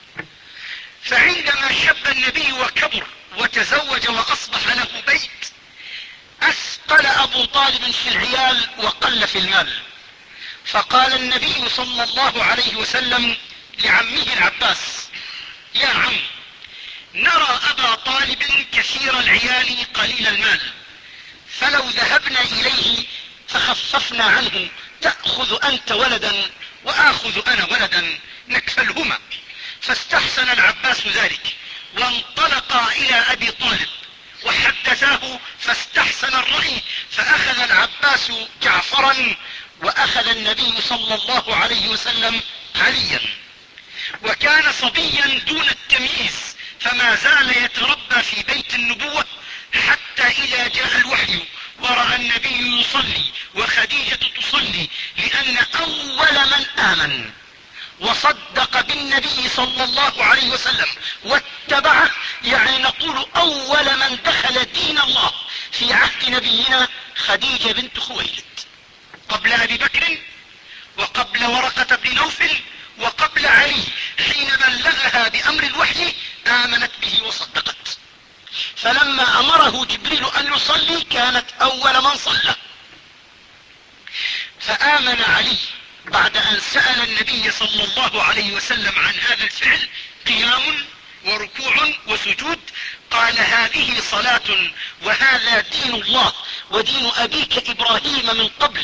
فعندما شب النبي وكبر وتزوج وأصبح له بيت، أثقل أبو طالب في العيال وقل في المال. فقال النبي صلى الله عليه وسلم لعمه العباس: يا عم، نرى أبا طالب كثير العيال قليل المال، فلو ذهبنا إليه فخففنا عنه، تأخذ أنت ولدا وآخذ أنا ولدا نكفلهما. فاستحسن العباس ذلك، وانطلقا إلى أبي طالب وحدثاه فاستحسن الرأي، فأخذ العباس جعفرا وأخذ النبي صلى الله عليه وسلم عليا. وكان صبيا دون التمييز، فما زال يتربى في بيت النبوة حتى إذا جاء الوحي ورأى النبي يصلي وخديجة تصلي، لأن أول من آمن وصدق بالنبي صلى الله عليه وسلم واتبعه، يعني نقول أول من دخل دين الله في عهد نبينا خديجة بنت خويلد، قبل أبي بكر وقبل ورقة بن نوفل وقبل علي. حين بلغها بأمر الوحي آمنت به وصدقت، فلما أمره جبريل أن يصلي كانت أول من صلى. فآمن علي بعد أن سأل النبي صلى الله عليه وسلم عن هذا الفعل، قيام وركوع وسجود، قال: هذه صلاة وهذا دين الله ودين أبيك إبراهيم من قبل.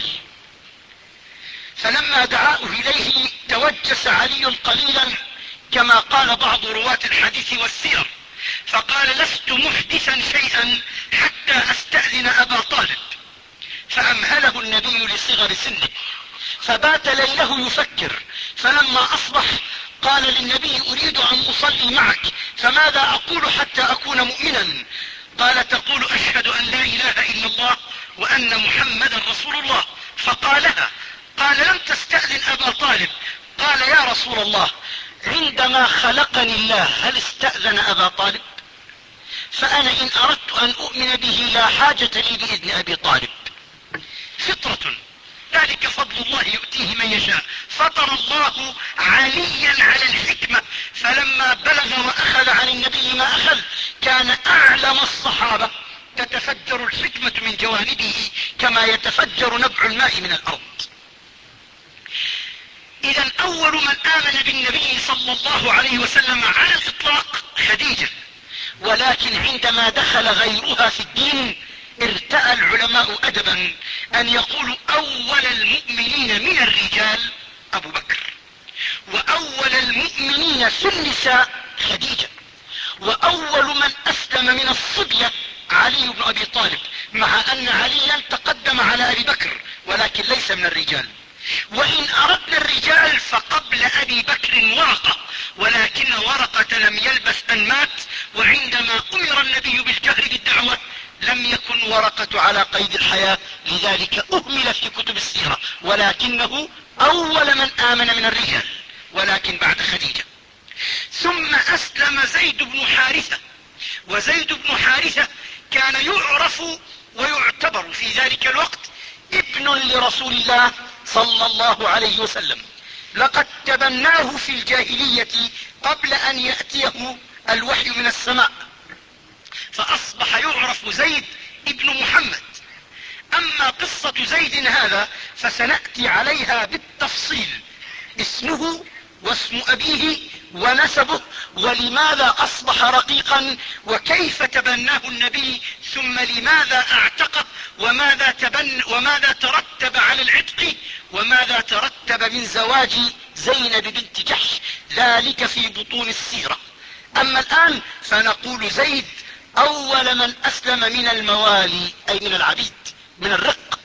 فلما دعاه إليه توجس علي قليلا كما قال بعض رواة الحديث والسير، فقال: لست محدثا شيئا حتى أستأذن أبا طالب. فأمهله النبي لصغر سنه، فبات ليله يفكر، فلما أصبح قال للنبي: أريد أن أصلي معك، فماذا أقول حتى أكون مؤمنا؟ قال: تقول أشهد أن لا إله إلا الله وأن محمدا رسول الله. فقالها. قال: لم تستأذن أبا طالب. قال: يا رسول الله، عندما خلقني الله هل استأذن أبا طالب؟ فأنا إن أردت أن أؤمن به لا حاجة لي بإذن أبي طالب. فطرة، ذلك فضل الله يؤتيه من يشاء. فطر الله عليا على الحكمة، فلما بلغ وأخذ عن النبي ما أخذ كان أعلم الصحابة، تتفجر الحكمة من جوانبه كما يتفجر نبع الماء من الأرض. إذا أول من آمن بالنبي صلى الله عليه وسلم على الإطلاق خديجة، ولكن عندما دخل غيرها في الدين ارتأى العلماء أدبا أن يقولوا: أول المؤمنين من الرجال أبو بكر، وأول المؤمنين في النساء خديجة، وأول من أسلم من الصبية علي بن أبي طالب، مع أن عليا تقدم على أبي بكر ولكن ليس من الرجال. وإن أردنا الرجال فقبل أبي بكر ورقة، ولكن ورقة لم يلبث أن مات، وعندما أمر النبي بالجهر بالدعوة لم يكن ورقة على قيد الحياة، لذلك أهمل في كتب السيرة، ولكنه أول من آمن من الرجال، ولكن بعد خديجة. ثم أسلم زيد بن حارثة، وزيد بن حارثة كان يعرف ويعتبر في ذلك الوقت ابن لرسول الله صلى الله عليه وسلم، لقد تبناه في الجاهلية قبل أن يأتيه الوحي من السماء، فأصبح يعرف زيد ابن محمد. أما قصة زيد هذا فسنأتي عليها بالتفصيل، اسمه واسم أبيه ونسبه ولماذا أصبح رقيقا وكيف تبناه النبي ثم لماذا اعتقه وماذا, تبن وماذا ترتب على العتق وماذا ترتب من زواج زينب بنت جحش، ذلك في بطون السيرة. أما الآن فنقول زيد أول من أسلم من الموالي أي من العبيد من الرق.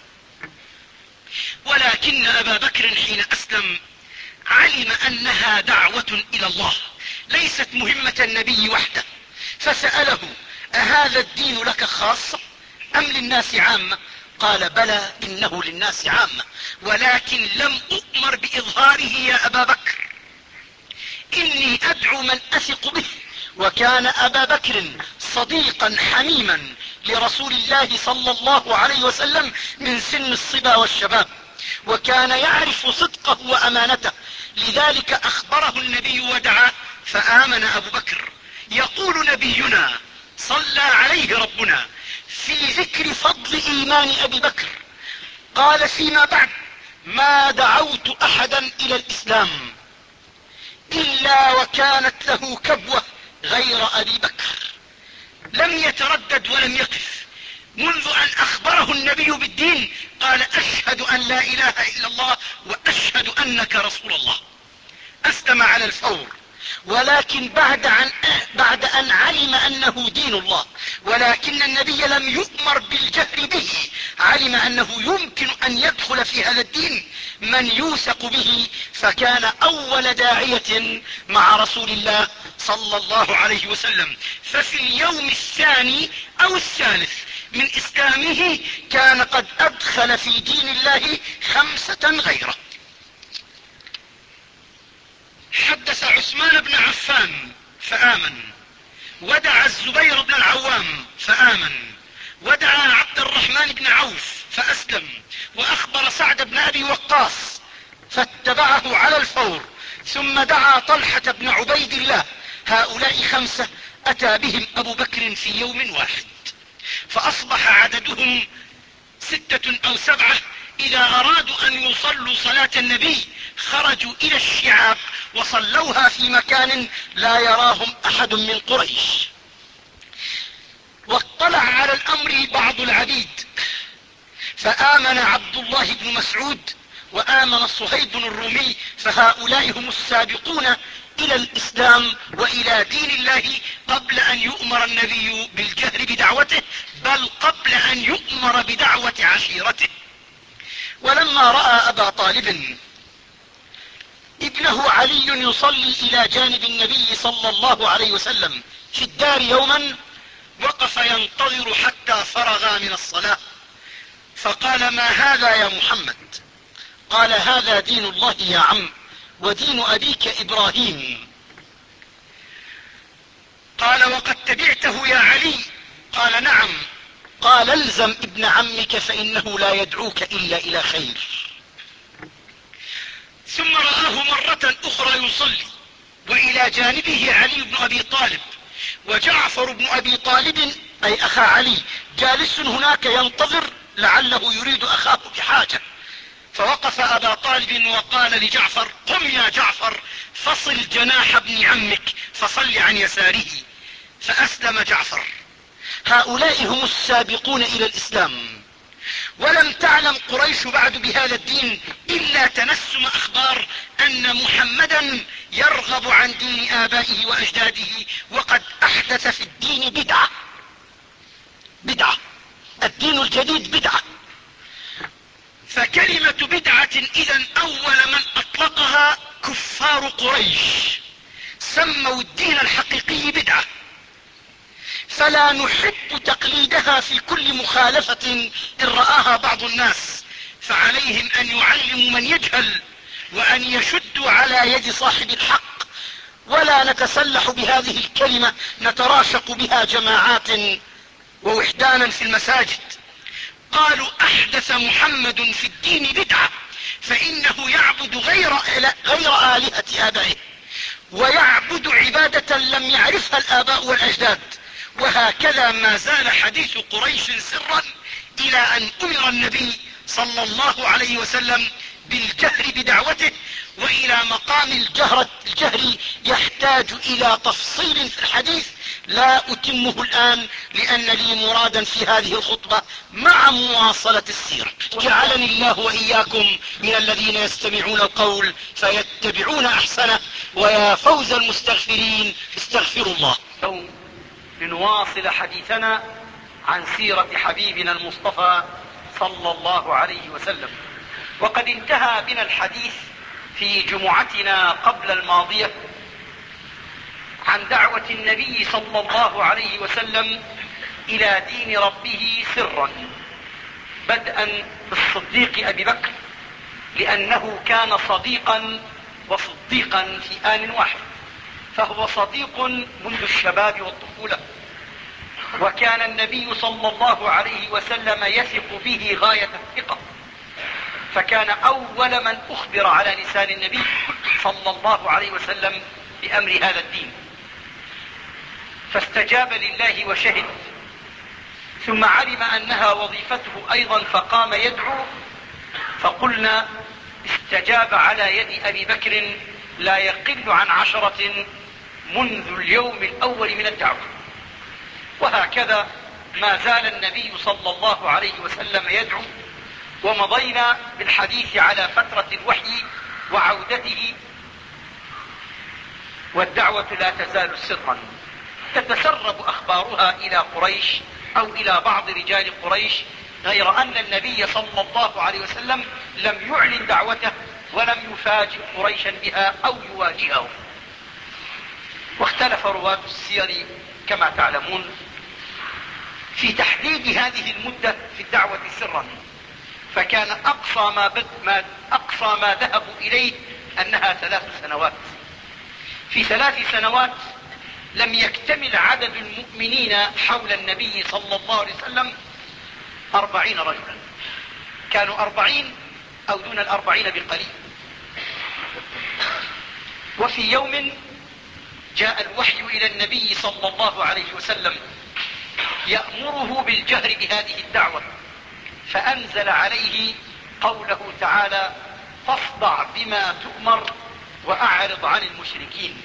ولكن أبا بكر حين أسلم علم أنها دعوة إلى الله ليست مهمة النبي وحده، فسأله أهذا الدين لك خاصة أم للناس عامة؟ قال بلى إنه للناس عامة، ولكن لم أؤمر بإظهاره يا أبا بكر، إني أدعو من أثق به. وكان أبا بكر صديقا حميما لرسول الله صلى الله عليه وسلم من سن الصبا والشباب، وكان يعرف صدقه وأمانته، لذلك أخبره النبي ودعاه فآمن أبو بكر. يقول نبينا صلى عليه ربنا في ذكر فضل إيمان أبي بكر قال فيما بعد ما دعوت أحدا إلى الإسلام إلا وكانت له كبوة غير أبي بكر، لم يتردد ولم يقف منذ أن أخبره النبي بالدين قال أشهد أن لا إله إلا الله وأشهد أنك رسول الله. أسلم على الفور، ولكن بعد أن, بعد أن علم أنه دين الله، ولكن النبي لم يؤمر بالجهر به، علم أنه يمكن أن يدخل في هذا الدين من يوثق به، فكان أول داعية مع رسول الله صلى الله عليه وسلم. ففي اليوم الثاني أو الثالث من إسلامه كان قد أدخل في دين الله خمسة غيره. حدث عثمان بن عفان فآمن، ودعا الزبير بن العوام فآمن، ودعا عبد الرحمن بن عوف فأسلم، وأخبر سعد بن أبي وقاص فاتبعه على الفور، ثم دعا طلحة بن عبيد الله. هؤلاء خمسة أتى بهم أبو بكر في يوم واحد، فأصبح عددهم ستة أو سبعة. إذا أرادوا أن يصلوا صلاة النبي خرجوا إلى الشعاب وصلوها في مكان لا يراهم أحد من قريش. واطلع على الأمر بعض العبيد فآمن عبد الله بن مسعود وآمن صهيب الرومي، فهؤلاء هم السابقون إلى الإسلام وإلى دين الله قبل أن يؤمر النبي بالجهر بدعوته، بل قبل أن يؤمر بدعوة عشيرته. ولما رأى أبا طالب ابنه علي يصلي إلى جانب النبي صلى الله عليه وسلم في الدار يوما وقف ينتظر حتى فرغا من الصلاة، فقال ما هذا يا محمد؟ قال هذا دين الله يا عم ودين أبيك إبراهيم. قال وقد تبعته يا علي؟ قال نعم. قال الزم ابن عمك فإنه لا يدعوك إلا إلى خير. ثم رآه مرة أخرى يصلي وإلى جانبه علي بن أبي طالب، وجعفر بن أبي طالب أي أخا علي جالس هناك ينتظر لعله يريد أخاه بحاجة، فوقف أبا طالب وقال لجعفر قم يا جعفر فصل جناح ابن عمك فصل عن يساره، فأسلم جعفر. هؤلاء هم السابقون إلى الإسلام، ولم تعلم قريش بعد بهذا الدين إلا تنسم أخبار أن محمدا يرغب عن دين آبائه وأجداده، وقد أحدث في الدين بدعة. بدعة الدين الجديد بدعة. فكلمة بدعة إذن أول من أطلقها كفار قريش، سموا الدين الحقيقي بدعة، فلا نحب تقليدها في كل مخالفة إن رآها بعض الناس، فعليهم أن يعلموا من يجهل وأن يشدوا على يد صاحب الحق، ولا نتسلح بهذه الكلمة نتراشق بها جماعات ووحدانا في المساجد. قالوا أحدث محمد في الدين بدعة، فإنه يعبد غير, غير آلهة آبائه، ويعبد عبادة لم يعرفها الآباء والأجداد. وهكذا ما زال حديث قريش سرا إلى أن أمر النبي صلى الله عليه وسلم بالجهر بدعوته، وإلى مقام الجهر, الجهر يحتاج إلى تفصيل في الحديث لا أتمه الآن لأن لي مرادا في هذه الخطبة مع مواصلة السيرة. جعلني الله وإياكم من الذين يستمعون القول فيتبعون أحسنه، ويا فوز المستغفرين استغفروا الله. اليوم لنواصل حديثنا عن سيرة حبيبنا المصطفى صلى الله عليه وسلم، وقد انتهى بنا الحديث في جمعتنا قبل الماضية عن دعوة النبي صلى الله عليه وسلم إلى دين ربه سرا، بدءا بالصديق أبي بكر، لأنه كان صديقا وصديقا في آن واحد، فهو صديق منذ الشباب والطفولة، وكان النبي صلى الله عليه وسلم يثق به غاية الثقة، فكان أول من أخبر على لسان النبي صلى الله عليه وسلم بأمر هذا الدين، فاستجاب لله وشهد، ثم علم أنها وظيفته أيضا فقام يدعو، فقلنا استجاب على يد أبي بكر لا يقل عن عشرة منذ اليوم الأول من الدعوة. وهكذا ما زال النبي صلى الله عليه وسلم يدعو، ومضينا بالحديث على فترة الوحي وعودته، والدعوة لا تزال سرا تتسرب أخبارها إلى قريش أو إلى بعض رجال قريش، غير أن النبي صلى الله عليه وسلم لم يعلن دعوته ولم يفاجئ قريشا بها أو يواجههم. واختلف رواة السير كما تعلمون في تحديد هذه المدة في الدعوة سرا، فكان أقصى ما, بد ما, أقصى ما ذهبوا إليه أنها ثلاث سنوات. في ثلاث سنوات لم يكتمل عدد المؤمنين حول النبي صلى الله عليه وسلم أربعين رجلا، كانوا أربعين أو دون الأربعين بقليل. وفي يوم جاء الوحي إلى النبي صلى الله عليه وسلم يأمره بالجهر بهذه الدعوة، فأنزل عليه قوله تعالى: فاصدع بما تؤمر وأعرض عن المشركين.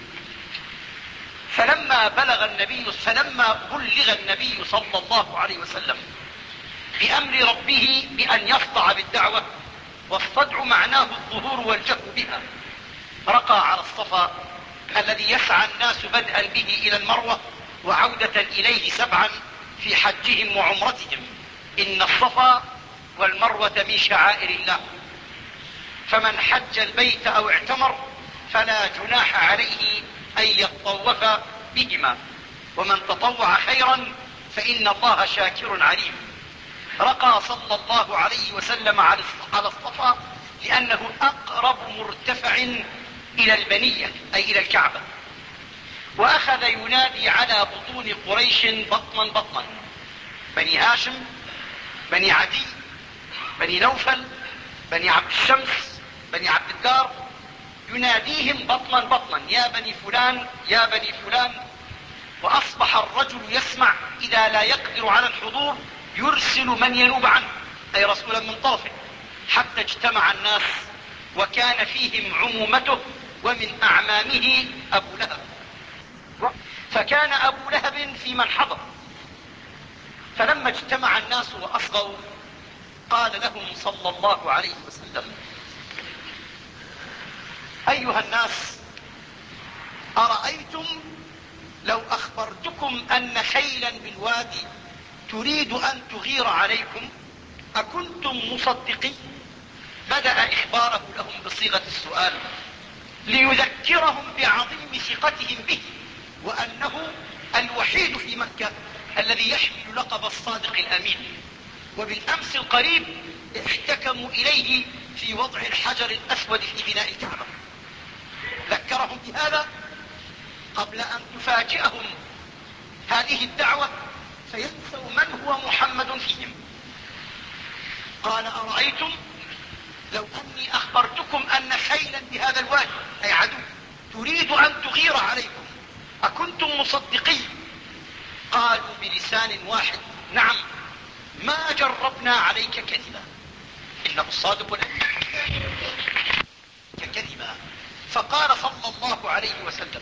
فلما بلغ النبي فلما بلغ النبي صلى الله عليه وسلم بأمر ربه بأن يصدع بالدعوة، والصدع معناه الظهور والجهر بها، رقى على الصفا الذي يسعى الناس بدءا به إلى المروة وعودة إليه سبعا في حجهم وعمرتهم. إن الصفا والمروة من شعائر الله، فمن حج البيت أو اعتمر فلا جناح عليه أن يطوف بهما، ومن تطوع خيرا فإن الله شاكر عليم. رقى صلى الله عليه وسلم على الصفا لأنه أقرب مرتفع إلى البنية أي إلى الكعبة، وأخذ ينادي على بطون قريش بطنا بطنا: بني هاشم، بني عدي، بني نوفل، بني عبد الشمس، بني عبد الدار، يناديهم بطنا بطنا: يا بني فلان، يا بني فلان. وأصبح الرجل يسمع إذا لا يقدر على الحضور يرسل من ينوب عنه أي رسولا من طرفه، حتى اجتمع الناس، وكان فيهم عمومته ومن أعمامه أبو لهب، فكان أبو لهب في من حضر. فلما اجتمع الناس وأصغوا قال لهم صلى الله عليه وسلم: أيها الناس، أرأيتم لو أخبرتكم أن خيلا بالوادي تريد أن تغير عليكم أكنتم مصدقين؟ بدأ إخباره لهم بصيغة السؤال ليذكرهم بعظيم ثقتهم به، وأنه الوحيد في مكة الذي يحمل لقب الصادق الأمين. وبالأمس القريب احتكموا إليه في وضع الحجر الأسود في بناء الكعبة. ذكرهم بهذا قبل أن تفاجئهم هذه الدعوة فينسوا من هو محمد فيهم. قال: أرأيتم لو أني أخبرتكم أن خيلا بهذا الوادي أي عدو تريد أن تغير عليكم أكنتم مصدقين؟ قالوا بلسان واحد: نعم، ما جربنا عليك كذبا. إنه الصادق الأمين ككذبا. فقال صلى الله عليه وسلم: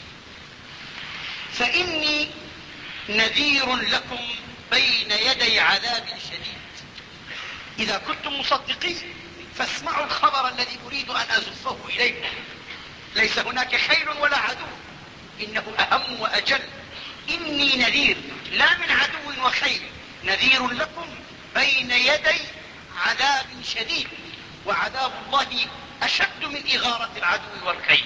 فإني نذير لكم بين يدي عذاب شديد. إذا كنتم مصدقين فاسمعوا الخبر الذي أريد أن أزفه إليكم. ليس هناك خير ولا عدو، إنه أهم وأجل. إني نذير، لا من عدو وخير، نذير لكم بين يدي عذاب شديد. وعذاب الله أشد من إغارة العدو والخير.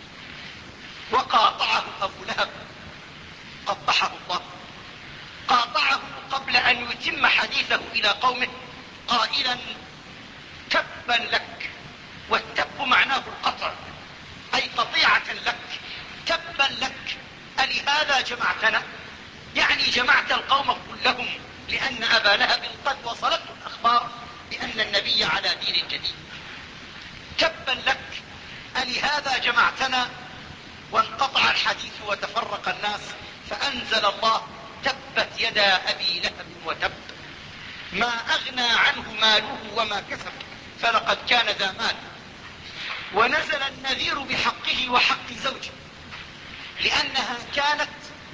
وقاطعه أبو لهب قبحه الله، قاطعه قبل أن يتم حديثه إلى قومه قائلا: تبا لك. والتب معناه القطع، أي قطيعة لك. تبا لك، ألهذا جمعتنا؟ يعني جمعت القوم كلهم، لأن أبا لهب قد وصلته الأخبار بأن النبي على دين جديد. تبا لك، ألهذا جمعتنا؟ وانقطع الحديث وتفرق الناس، فأنزل الله: تبت يدا أبي لهب وتب، ما أغنى عنه ماله وما كسب، فلقد كان ذا مال. ونزل النذير بحقه وحق زوجه، لأنها كانت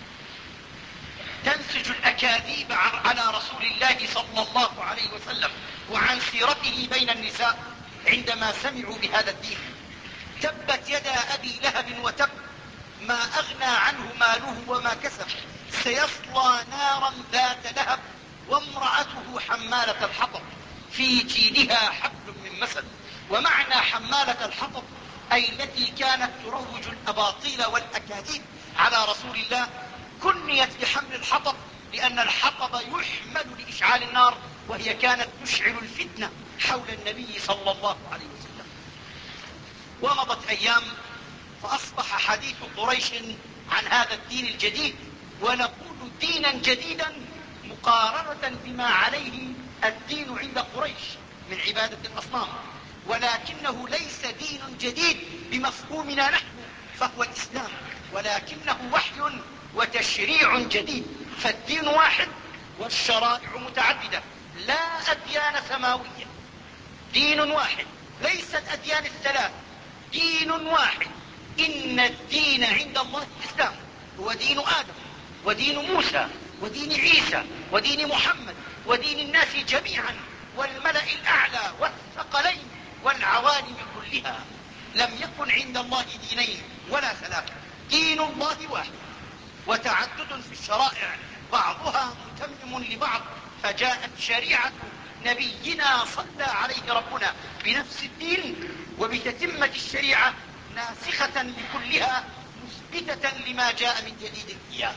تنسج الأكاذيب على رسول الله صلى الله عليه وسلم وعن سيرته بين النساء عندما سمعوا بهذا الدين. تبت يدا أبي لهب وتب، ما أغنى عنه ماله وما كسب، سيصلى نارا ذات لهب وامرأته حمالة الحطب في جيدها حبل من مسد. ومعنى حمالة الحطب أي التي كانت تروج الأباطيل والأكاذيب على رسول الله. كنيت بحمل الحطب لأن الحطب يحمل لإشعال النار، وهي كانت تشعل الفتنة حول النبي صلى الله عليه وسلم. ومضت أيام فأصبح حديث قريش عن هذا الدين الجديد، ونقول دينا جديدا مقارنة بما عليه الدين عند قريش من عبادة الأصنام، ولكنه ليس دين جديد بمفهومنا نحن، فهو الإسلام، ولكنه وحي وتشريع جديد. فالدين واحد والشرائع متعددة، لا أديان سماوية. دين واحد، ليس الأديان الثلاث، دين واحد. إن الدين عند الله الإسلام، هو دين آدم ودين موسى ودين عيسى ودين محمد ودين الناس جميعا والملأ الأعلى والثقلين والعوالم كلها. لم يكن عند الله دينين ولا ثلاثة، دين الله واحد وتعدد في الشرائع بعضها متمم لبعض. فجاءت شريعة نبينا صلى عليه ربنا بنفس الدين وبتتمة الشريعة ناسخة لكلها مثبتة لما جاء من جديد إياه.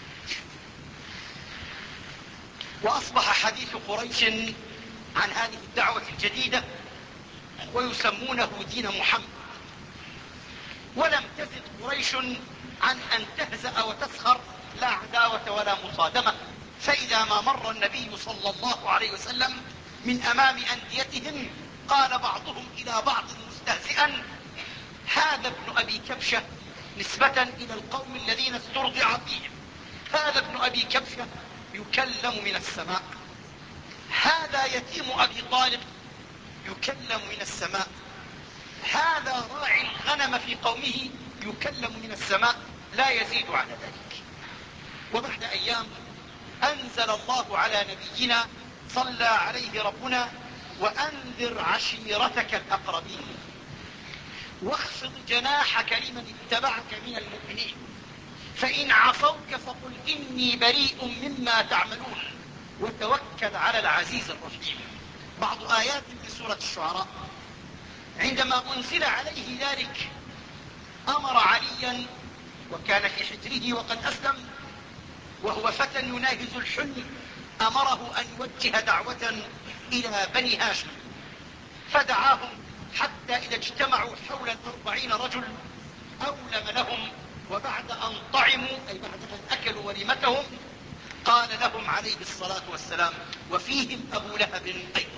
وأصبح حديث قريش عن هذه الدعوة الجديدة ويسمونه دين محمد. ولم تزد قريش عن أن تهزأ وتسخر، لا عداوة ولا مصادمة. فإذا ما مر النبي صلى الله عليه وسلم من أمام أنديتهم قال بعضهم إلى بعض مستهزئا: هذا ابن أبي كبشة، نسبة إلى القوم الذين استرضع فيهم. هذا ابن أبي كبشة يكلم من السماء، هذا يتيم أبي طالب يكلم من السماء، هذا راعي الغنم في قومه يكلم من السماء، لا يزيد على ذلك. وبعد أيام أنزل الله على نبينا صلى عليه ربنا: وأنذر عشيرتك الأقربين واخفض جناحك لمن اتبعك من المؤمنين فإن عصوك فقل إني بريء مما تعملون وتوكل على العزيز الرحيم. بعض آيات من سورة الشعراء. عندما أنزل عليه ذلك أمر عليا، وكان في حجره وقد أسلم وهو فتى يناهز الحلم، أمره أن يوجه دعوة إلى بني هاشم، فدعاهم حتى إذا اجتمعوا حول الأربعين رجل أولم لهم، وبعد أن طعموا أي بعد أن أكلوا وليمتهم قال لهم عليه الصلاة والسلام، وفيهم أبو لهب أيضا،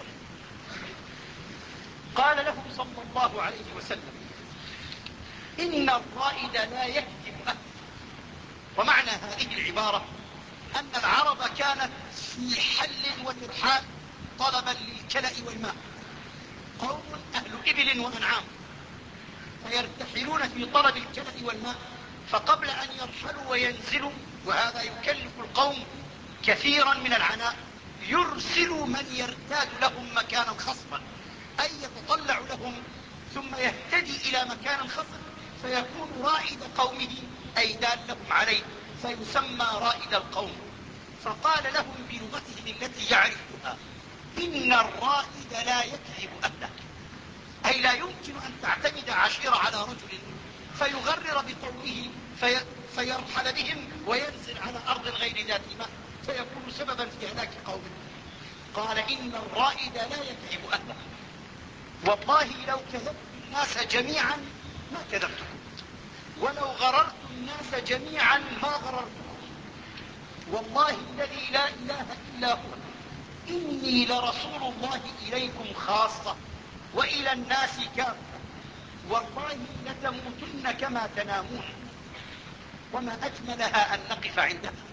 قال لهم صلى الله عليه وسلم: إن الرائد لا يكذب أهله. ومعنى هذه العبارة أن العرب كانت في حل وترحال طلبا للكلأ والماء، قوم أهل إبل وأنعام فيرتحلون في طلب الكلأ والماء، فقبل أن يرحلوا وينزلوا، وهذا يكلف القوم كثيرا من العناء، يرسل من يرتاد لهم مكانا خصبا، أي يتطلع لهم ثم يهتدي إلى مكان خصب فيكون رائد قومه أي دالهم عليه، فيسمى رائد القوم. فقال لهم بلغتهم التي يعرفها: إن الرائد لا يكذب أهله، أي لا يمكن أن تعتمد عشيرة على رجل فيغرر بقومه في فيرحل بهم وينزل على أرض غير ذات ماء فيكون سببا في هلاك قومه. قال: إن الرائد لا يكذب أهله، والله لو كذبت الناس جميعا ما كذبتكم، ولو غررت الناس جميعا ما غررتكم، والله الذي لا إله إلا هو إني لرسول الله إليكم خاصة وإلى الناس كافة، والله لتموتن كما تنامون. وما أجملها أن نقف عندها